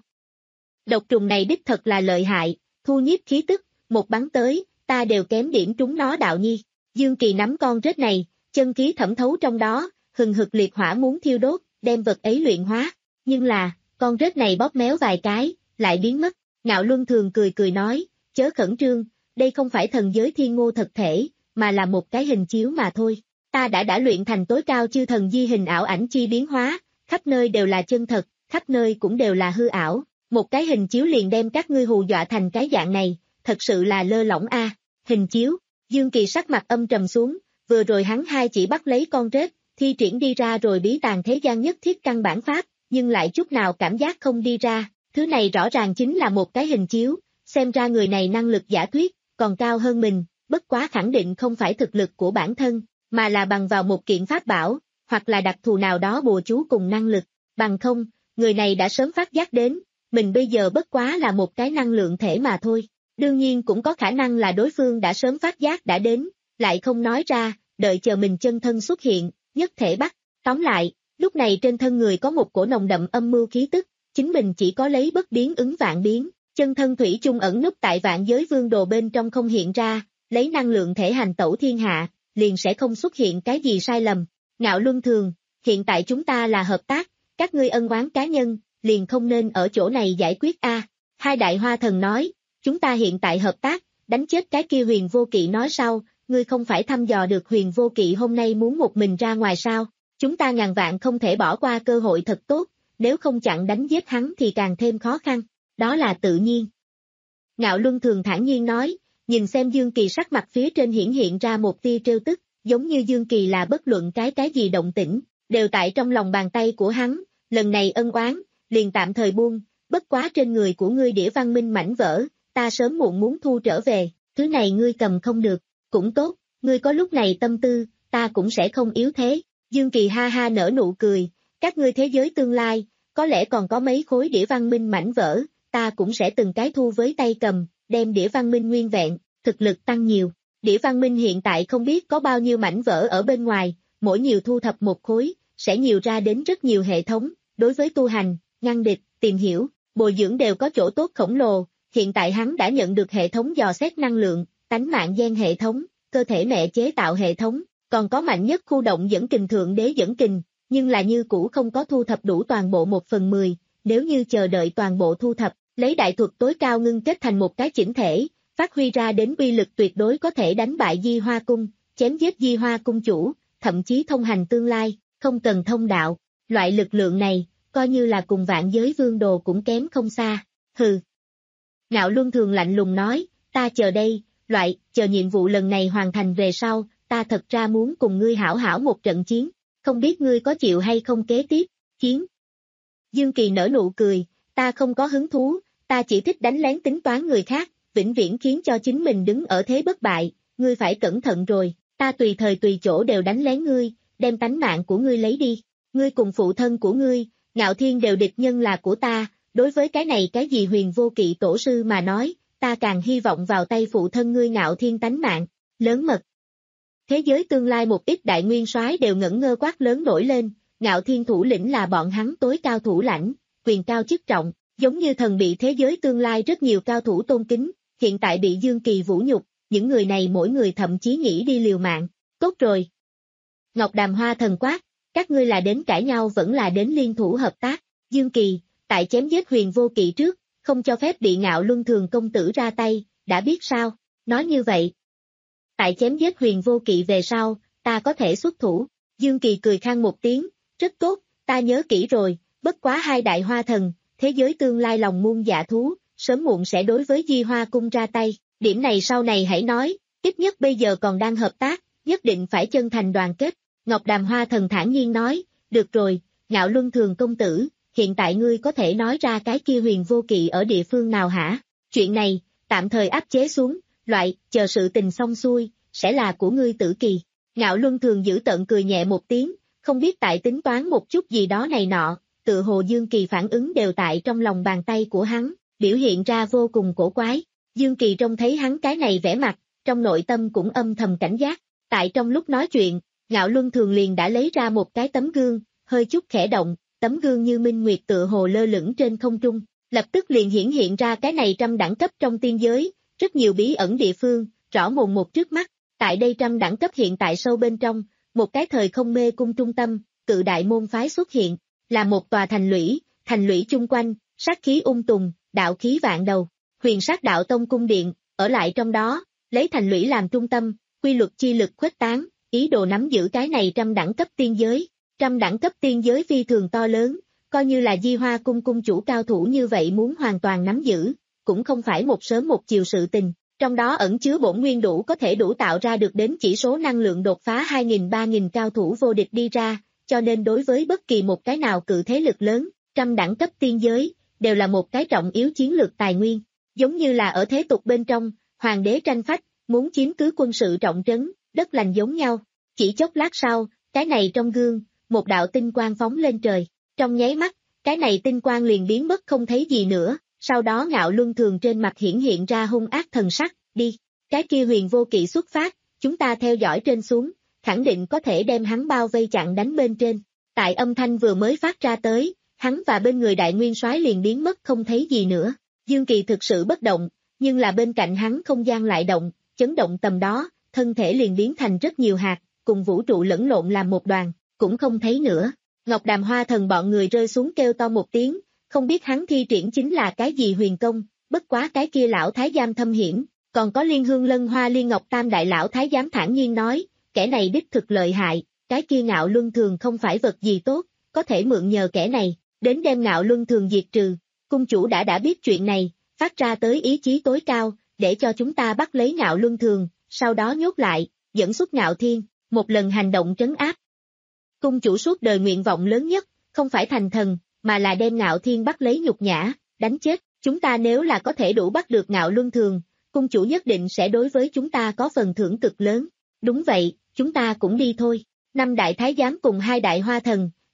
Độc trùng này đích thật là lợi hại, thu nhiếp khí tức, một bắn tới, ta đều kém điểm trúng nó đạo nhi. Dương Kỳ nắm con rết này, chân khí thẩm thấu trong đó, hừng hực liệt hỏa muốn thiêu đốt, đem vật ấy luyện hóa, nhưng là, con rết này bóp méo vài cái, lại biến mất. Ngạo Luân Thường cười cười nói, chớ khẩn trương, đây không phải thần giới thiên ngô thật thể, mà là một cái hình chiếu mà thôi. Ta đã đã luyện thành tối cao chư thần di hình ảo ảnh chi biến hóa, khắp nơi đều là chân thật, khắp nơi cũng đều là hư ảo, một cái hình chiếu liền đem các ngươi hù dọa thành cái dạng này, thật sự là lơ lỏng a. À. Hình chiếu, Dương Kỳ sắc mặt âm trầm xuống, vừa rồi hắn hai chỉ bắt lấy con rết, thi triển đi ra rồi bí tàng thế gian nhất thiết căn bản pháp, nhưng lại chút nào cảm giác không đi ra, thứ này rõ ràng chính là một cái hình chiếu, xem ra người này năng lực giả thuyết, còn cao hơn mình, bất quá khẳng định không phải thực lực của bản thân, mà là bằng vào một kiện pháp bảo, hoặc là đặc thù nào đó bùa chú cùng năng lực, bằng không, người này đã sớm phát giác đến, mình bây giờ bất quá là một cái năng lượng thể mà thôi, đương nhiên cũng có khả năng là đối phương đã sớm phát giác đã đến, lại không nói ra, đợi chờ mình chân thân xuất hiện, nhất thể bắt, tóm lại, lúc này trên thân người có một cổ nồng đậm âm mưu khí tức, chính mình chỉ có lấy bất biến ứng vạn biến, chân thân thủy chung ẩn núp tại vạn giới vương đồ bên trong không hiện ra, lấy năng lượng thể hành tẩu thiên hạ, liền sẽ không xuất hiện cái gì sai lầm. Ngạo Luân Thường, hiện tại chúng ta là hợp tác, các ngươi ân oán cá nhân, liền không nên ở chỗ này giải quyết a. À. Hai đại hoa thần nói, chúng ta hiện tại hợp tác, đánh chết cái kia Huyền Vô Kỵ nói sau, ngươi không phải thăm dò được Huyền Vô Kỵ hôm nay muốn một mình ra ngoài sao, chúng ta ngàn vạn không thể bỏ qua cơ hội thật tốt, nếu không chặn đánh giết hắn thì càng thêm khó khăn, đó là tự nhiên. Ngạo Luân Thường thản nhiên nói, nhìn xem Dương Kỳ sắc mặt phía trên hiển hiện ra một tia trêu tức, giống như Dương Kỳ là bất luận cái cái gì động tĩnh, đều tại trong lòng bàn tay của hắn, lần này ân oán, liền tạm thời buông, bất quá trên người của ngươi đĩa văn minh mảnh vỡ, ta sớm muộn muốn thu trở về, thứ này ngươi cầm không được, cũng tốt, ngươi có lúc này tâm tư, ta cũng sẽ không yếu thế. Dương Kỳ ha ha nở nụ cười, Các ngươi thế giới tương lai, có lẽ còn có mấy khối đĩa văn minh mảnh vỡ, ta cũng sẽ từng cái thu với tay cầm, đem đĩa văn minh nguyên vẹn, thực lực tăng nhiều. Đĩa văn minh hiện tại không biết có bao nhiêu mảnh vỡ ở bên ngoài, mỗi nhiều thu thập một khối, sẽ nhiều ra đến rất nhiều hệ thống, đối với tu hành, ngăn địch, tìm hiểu, bồi dưỡng đều có chỗ tốt khổng lồ. Hiện tại hắn đã nhận được hệ thống dò xét năng lượng, tánh mạng gen hệ thống, cơ thể mẹ chế tạo hệ thống, còn có mạnh nhất khu động dẫn kình thượng đế dẫn kình, nhưng là như cũ không có thu thập đủ toàn bộ một phần mười, nếu như chờ đợi toàn bộ thu thập, lấy đại thuật tối cao ngưng kết thành một cái chỉnh thể, phát huy ra đến uy lực tuyệt đối có thể đánh bại Di Hoa Cung, chém giết Di Hoa Cung chủ, thậm chí thông hành tương lai, không cần thông đạo, loại lực lượng này, coi như là cùng vạn giới vương đồ cũng kém không xa, hừ. Ngạo Luân Thường lạnh lùng nói, ta chờ đây, loại, chờ nhiệm vụ lần này hoàn thành về sau, ta thật ra muốn cùng ngươi hảo hảo một trận chiến, không biết ngươi có chịu hay không kế tiếp, chiến. Dương Kỳ nở nụ cười, ta không có hứng thú, ta chỉ thích đánh lén tính toán người khác, vĩnh viễn khiến cho chính mình đứng ở thế bất bại, ngươi phải cẩn thận rồi, ta tùy thời tùy chỗ đều đánh lén ngươi, đem tánh mạng của ngươi lấy đi, ngươi cùng phụ thân của ngươi, Ngạo Thiên đều địch nhân là của ta, đối với cái này cái gì Huyền Vô Kỵ tổ sư mà nói, ta càng hy vọng vào tay phụ thân ngươi Ngạo Thiên tánh mạng, lớn mật. Thế giới tương lai một ít đại nguyên soái đều ngẩn ngơ quát lớn nổi lên, Ngạo Thiên thủ lĩnh là bọn hắn tối cao thủ lãnh, quyền cao chức trọng, giống như thần bị thế giới tương lai rất nhiều cao thủ tôn kính, hiện tại bị Dương Kỳ vũ nhục, những người này mỗi người thậm chí nghĩ đi liều mạng, tốt rồi. Ngọc Đàm Hoa thần quát, các ngươi là đến cãi nhau vẫn là đến liên thủ hợp tác, Dương Kỳ, tại chém giết Huyền Vô Kỵ trước, không cho phép bị Ngạo Luân Thường công tử ra tay, đã biết sao, nói như vậy. Tại chém giết Huyền Vô Kỵ về sau, ta có thể xuất thủ, Dương Kỳ cười khang một tiếng, rất tốt, ta nhớ kỹ rồi, bất quá hai đại hoa thần, thế giới tương lai lòng muôn dạ thú, sớm muộn sẽ đối với Di Hoa Cung ra tay, điểm này sau này hãy nói, ít nhất bây giờ còn đang hợp tác, nhất định phải chân thành đoàn kết. Ngọc Đàm Hoa thần thản nhiên nói, được rồi, Ngạo Luân Thường công tử, hiện tại ngươi có thể nói ra cái kia Huyền Vô Kỵ ở địa phương nào hả? Chuyện này, tạm thời áp chế xuống, loại, chờ sự tình xong xuôi, sẽ là của ngươi tử kỳ. Ngạo Luân Thường giữ tợn cười nhẹ một tiếng, không biết tại tính toán một chút gì đó này nọ, tự hồ Dương Kỳ phản ứng đều tại trong lòng bàn tay của hắn, biểu hiện ra vô cùng cổ quái. Dương Kỳ trông thấy hắn cái này vẻ mặt, trong nội tâm cũng âm thầm cảnh giác, tại trong lúc nói chuyện, Ngạo Luân Thường liền đã lấy ra một cái tấm gương, hơi chút khẽ động, tấm gương như minh nguyệt tựa hồ lơ lửng trên không trung, lập tức liền hiển hiện ra cái này trăm đẳng cấp trong tiên giới, rất nhiều bí ẩn địa phương, rõ mồn một trước mắt, tại đây trăm đẳng cấp hiện tại sâu bên trong, một cái thời không mê cung trung tâm, cự đại môn phái xuất hiện, là một tòa thành lũy, thành lũy chung quanh, sát khí ung tùng, đạo khí vạn đầu, Huyền Sát Đạo Tông cung điện, ở lại trong đó, lấy thành lũy làm trung tâm, quy luật chi lực khuếch tán, ý đồ nắm giữ cái này trăm đẳng cấp tiên giới. Trăm đẳng cấp tiên giới phi thường to lớn, coi như là Di Hoa Cung cung chủ cao thủ như vậy muốn hoàn toàn nắm giữ, cũng không phải một sớm một chiều sự tình, trong đó ẩn chứa bổn nguyên đủ có thể đủ tạo ra được đến chỉ số năng lượng đột phá hai nghìn ba nghìn cao thủ vô địch đi ra, cho nên đối với bất kỳ một cái nào cự thế lực lớn, trăm đẳng cấp tiên giới, đều là một cái trọng yếu chiến lược tài nguyên, giống như là ở thế tục bên trong, hoàng đế tranh phách, muốn chiếm cứ quân sự trọng trấn, đất lành giống nhau, chỉ chốc lát sau, cái này trong gương, một đạo tinh quang phóng lên trời, trong nháy mắt, cái này tinh quang liền biến mất không thấy gì nữa, sau đó Ngạo Luân Thường trên mặt hiển hiện ra hung ác thần sắc, đi, cái kia Huyền Vô Kỵ xuất phát, chúng ta theo dõi trên xuống, khẳng định có thể đem hắn bao vây chặn đánh bên trên, tại âm thanh vừa mới phát ra tới, hắn và bên người đại nguyên soái liền biến mất không thấy gì nữa, Dương Kỳ thực sự bất động, nhưng là bên cạnh hắn không gian lại động, chấn động tầm đó, thân thể liền biến thành rất nhiều hạt, cùng vũ trụ lẫn lộn làm một đoàn. Cũng không thấy nữa, Ngọc Đàm Hoa thần bọn người rơi xuống kêu to một tiếng, không biết hắn thi triển chính là cái gì huyền công, bất quá cái kia lão thái giám thâm hiểm, còn có Liên Hương Lân Hoa Liên Ngọc Tam đại lão thái giám thản nhiên nói, kẻ này đích thực lợi hại, cái kia Ngạo Luân Thường không phải vật gì tốt, có thể mượn nhờ kẻ này, đến đem Ngạo Luân Thường diệt trừ, cung chủ đã đã biết chuyện này, phát ra tới ý chí tối cao, để cho chúng ta bắt lấy Ngạo Luân Thường, sau đó nhốt lại, dẫn xuất Ngạo Thiên, một lần hành động trấn áp. Cung chủ suốt đời nguyện vọng lớn nhất, không phải thành thần, mà là đem Ngạo Thiên bắt lấy nhục nhã, đánh chết, chúng ta nếu là có thể đủ bắt được Ngạo Luân Thường, cung chủ nhất định sẽ đối với chúng ta có phần thưởng cực lớn. Đúng vậy, chúng ta cũng đi thôi. Năm đại thái giám cùng hai đại hoa thần,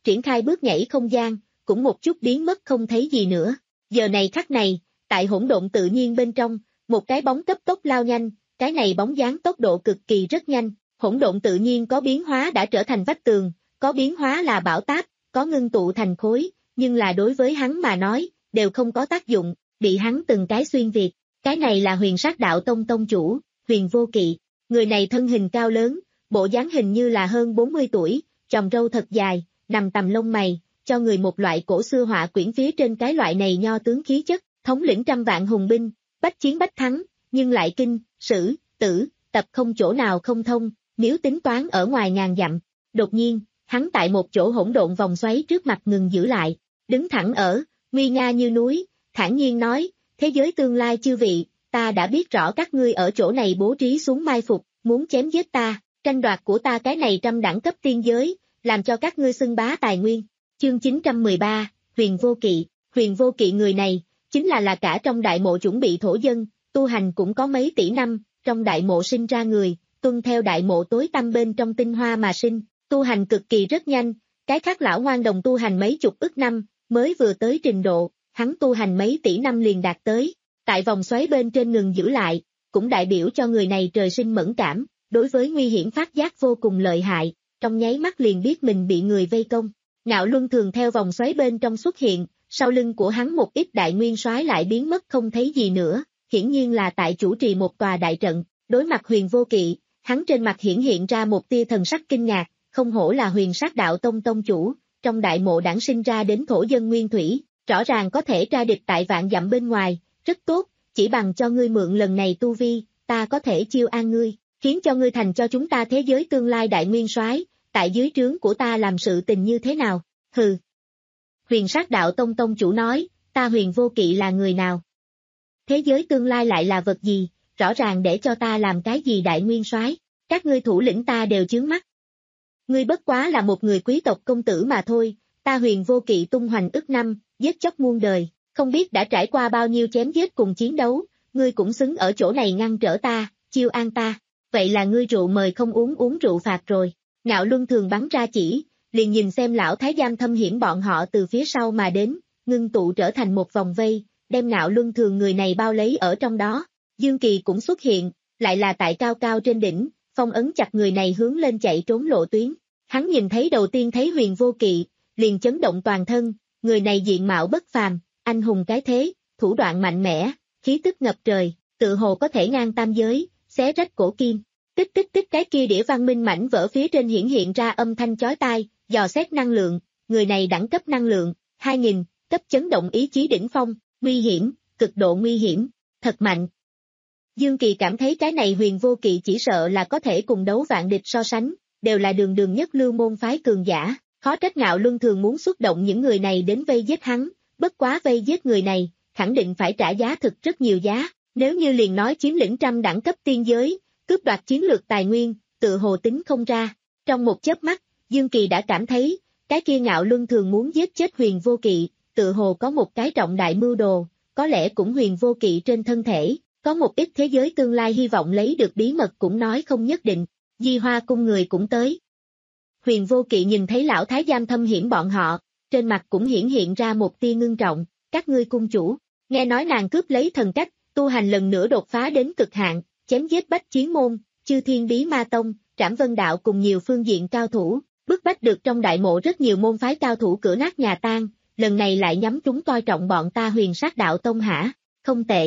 triển khai bước nhảy không gian, cũng một chút biến mất không thấy gì nữa. Giờ này khắc này, tại hỗn độn tự nhiên bên trong, một cái bóng cấp tốc lao nhanh, cái này bóng dáng tốc độ cực kỳ rất nhanh, hỗn độn tự nhiên có biến hóa đã trở thành vách tường, có biến hóa là bão táp, có ngưng tụ thành khối, nhưng là đối với hắn mà nói, đều không có tác dụng, bị hắn từng cái xuyên việt. Cái này là Huyền Sát Đạo Tông tông chủ, Huyền Vô Kỵ. Người này thân hình cao lớn, bộ dáng hình như là hơn bốn mươi tuổi, chòm râu thật dài, nằm tầm lông mày, cho người một loại cổ xưa họa quyển phía trên cái loại này nho tướng khí chất, thống lĩnh trăm vạn hùng binh, bách chiến bách thắng, nhưng lại kinh, sử, tử, tập không chỗ nào không thông, nếu tính toán ở ngoài ngàn dặm. Đột nhiên, hắn tại một chỗ hỗn độn vòng xoáy trước mặt ngừng giữ lại, đứng thẳng ở, nguy nga như núi, thản nhiên nói, thế giới tương lai chư vị, ta đã biết rõ các ngươi ở chỗ này bố trí xuống mai phục, muốn chém giết ta, tranh đoạt của ta cái này trăm đẳng cấp tiên giới, làm cho các ngươi xưng bá tài nguyên. Chương chín trăm mười ba, Huyền Vô Kỵ. Huyền Vô Kỵ người này, chính là là cả trong đại mộ chuẩn bị thổ dân, tu hành cũng có mấy tỷ năm, trong đại mộ sinh ra người, tuân theo đại mộ tối tăm bên trong tinh hoa mà sinh, tu hành cực kỳ rất nhanh, cái khác lão ngoan đồng tu hành mấy chục ức năm, mới vừa tới trình độ, hắn tu hành mấy tỷ năm liền đạt tới, tại vòng xoáy bên trên ngừng giữ lại, cũng đại biểu cho người này trời sinh mẫn cảm, đối với nguy hiểm phát giác vô cùng lợi hại, trong nháy mắt liền biết mình bị người vây công. Ngạo Luân Thường theo vòng xoáy bên trong xuất hiện, sau lưng của hắn một ít đại nguyên soái lại biến mất không thấy gì nữa, hiển nhiên là tại chủ trì một tòa đại trận, đối mặt Huyền Vô Kỵ, hắn trên mặt hiển hiện ra một tia thần sắc kinh ngạc, không hổ là Huyền Sát Đạo Tông tông chủ, trong đại mộ đản sinh ra đến thổ dân nguyên thủy, rõ ràng có thể tra địch tại vạn dặm bên ngoài, rất tốt, chỉ bằng cho ngươi mượn lần này tu vi, ta có thể chiêu an ngươi, khiến cho ngươi thành cho chúng ta thế giới tương lai đại nguyên soái, tại dưới trướng của ta làm sự tình như thế nào? Hừ. Huyền Sát Đạo Tông tông chủ nói, ta Huyền Vô Kỵ là người nào? Thế giới tương lai lại là vật gì? Rõ ràng để cho ta làm cái gì đại nguyên soái? Các ngươi thủ lĩnh ta đều chướng mắt. Ngươi bất quá là một người quý tộc công tử mà thôi, ta Huyền Vô Kỵ tung hoành ức năm, giết chóc muôn đời, không biết đã trải qua bao nhiêu chém giết cùng chiến đấu, ngươi cũng xứng ở chỗ này ngăn trở ta, chiêu an ta, vậy là ngươi rượu mời không uống uống rượu phạt rồi. Ngạo Luân Thường bắn ra chỉ, liền nhìn xem lão thái giám thâm hiểm bọn họ từ phía sau mà đến, ngưng tụ trở thành một vòng vây, đem Ngạo Luân Thường người này bao lấy ở trong đó. Dương Kỳ cũng xuất hiện, lại là tại cao cao trên đỉnh, phong ấn chặt người này hướng lên chạy trốn lộ tuyến. Hắn nhìn thấy đầu tiên thấy Huyền Vô Kỵ, liền chấn động toàn thân, người này diện mạo bất phàm, anh hùng cái thế, thủ đoạn mạnh mẽ, khí tức ngập trời, tự hồ có thể ngang tam giới, xé rách cổ kim. Tích tích tích cái kia đĩa văn minh mảnh vỡ phía trên hiển hiện ra âm thanh chói tai, dò xét năng lượng, người này đẳng cấp năng lượng, hai nghìn, cấp chấn động ý chí đỉnh phong, nguy hiểm, cực độ nguy hiểm, thật mạnh. Dương Kỳ cảm thấy cái này Huyền Vô Kỵ chỉ sợ là có thể cùng đấu vạn địch so sánh, đều là đường đường nhất lưu môn phái cường giả, khó trách Ngạo Luân Thường muốn xuất động những người này đến vây giết hắn, bất quá vây giết người này, khẳng định phải trả giá thực rất nhiều giá, nếu như liền nói chiếm lĩnh trăm đẳng cấp tiên giới, cướp đoạt chiến lược tài nguyên, tự hồ tính không ra. Trong một chớp mắt, Dương Kỳ đã cảm thấy, cái kia Ngạo Luân Thường muốn giết chết Huyền Vô Kỵ, tự hồ có một cái trọng đại mưu đồ, có lẽ cũng Huyền Vô Kỵ trên thân thể, có một ít thế giới tương lai hy vọng lấy được bí mật cũng nói không nhất định. Di Hoa cung người cũng tới. Huyền Vô Kỵ nhìn thấy lão thái giám thâm hiểm bọn họ, trên mặt cũng hiển hiện ra một tia ngưng trọng, các ngươi cung chủ, nghe nói nàng cướp lấy thần cách, tu hành lần nữa đột phá đến cực hạn, chém giết bách chiến môn, chư thiên bí ma tông, trảm vân đạo cùng nhiều phương diện cao thủ, bức bách được trong đại mộ rất nhiều môn phái cao thủ cửa nát nhà tan, lần này lại nhắm trúng coi trọng bọn ta Huyền Sát Đạo Tông hả? Không tệ.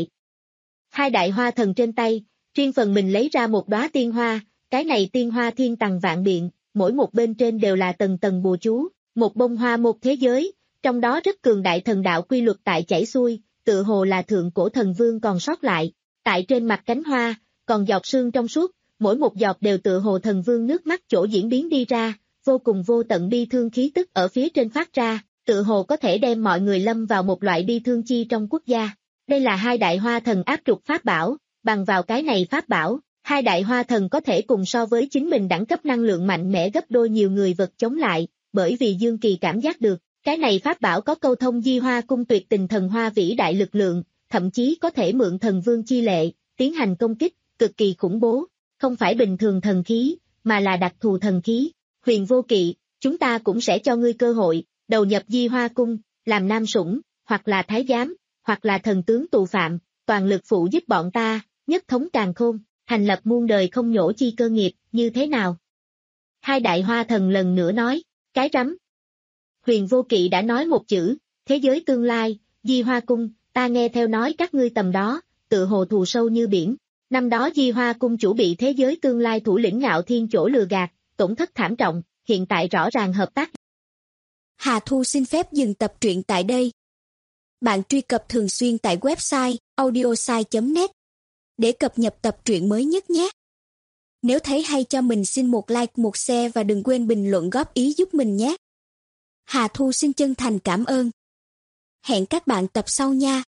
Hai đại hoa thần trên tay, riêng phần mình lấy ra một đóa tiên hoa, cái này tiên hoa thiên tầng vạn biện, mỗi một bên trên đều là tầng tầng bùa chú, một bông hoa một thế giới, trong đó rất cường đại thần đạo quy luật tại chảy xuôi, tự hồ là thượng cổ thần vương còn sót lại, tại trên mặt cánh hoa, còn giọt sương trong suốt, mỗi một giọt đều tự hồ thần vương nước mắt chỗ diễn biến đi ra, vô cùng vô tận bi thương khí tức ở phía trên phát ra, tự hồ có thể đem mọi người lâm vào một loại bi thương chi trong quốc gia. Đây là hai đại hoa thần áp trục pháp bảo, bằng vào cái này pháp bảo, hai đại hoa thần có thể cùng so với chính mình đẳng cấp năng lượng mạnh mẽ gấp đôi nhiều người vật chống lại, bởi vì Dương Kỳ cảm giác được, cái này pháp bảo có câu thông Di Hoa cung tuyệt tình thần hoa vĩ đại lực lượng, thậm chí có thể mượn thần vương chi lệ, tiến hành công kích, cực kỳ khủng bố, không phải bình thường thần khí, mà là đặc thù thần khí. Huyền Vô Kỵ, chúng ta cũng sẽ cho ngươi cơ hội, đầu nhập Di Hoa Cung, làm nam sủng, hoặc là thái giám, hoặc là thần tướng tù phạm, toàn lực phụ giúp bọn ta, nhất thống càn khôn, thành lập muôn đời không nhổ chi cơ nghiệp, như thế nào? Hai đại hoa thần lần nữa nói, cái rắm. Huyền Vô Kỵ đã nói một chữ, thế giới tương lai, Di Hoa Cung, ta nghe theo nói các ngươi tầm đó, tự hồ thù sâu như biển. Năm đó Di Hoa Cung chủ bị thế giới tương lai thủ lĩnh Ngạo Thiên chỗ lừa gạt, tổn thất thảm trọng, hiện tại rõ ràng hợp tác. Hà Thu xin phép dừng tập truyện tại đây. Bạn truy cập thường xuyên tại website audiosai chấm net để cập nhật tập truyện mới nhất nhé. Nếu thấy hay cho mình xin một like, một share và đừng quên bình luận góp ý giúp mình nhé. Hà Thu xin chân thành cảm ơn. Hẹn các bạn tập sau nha.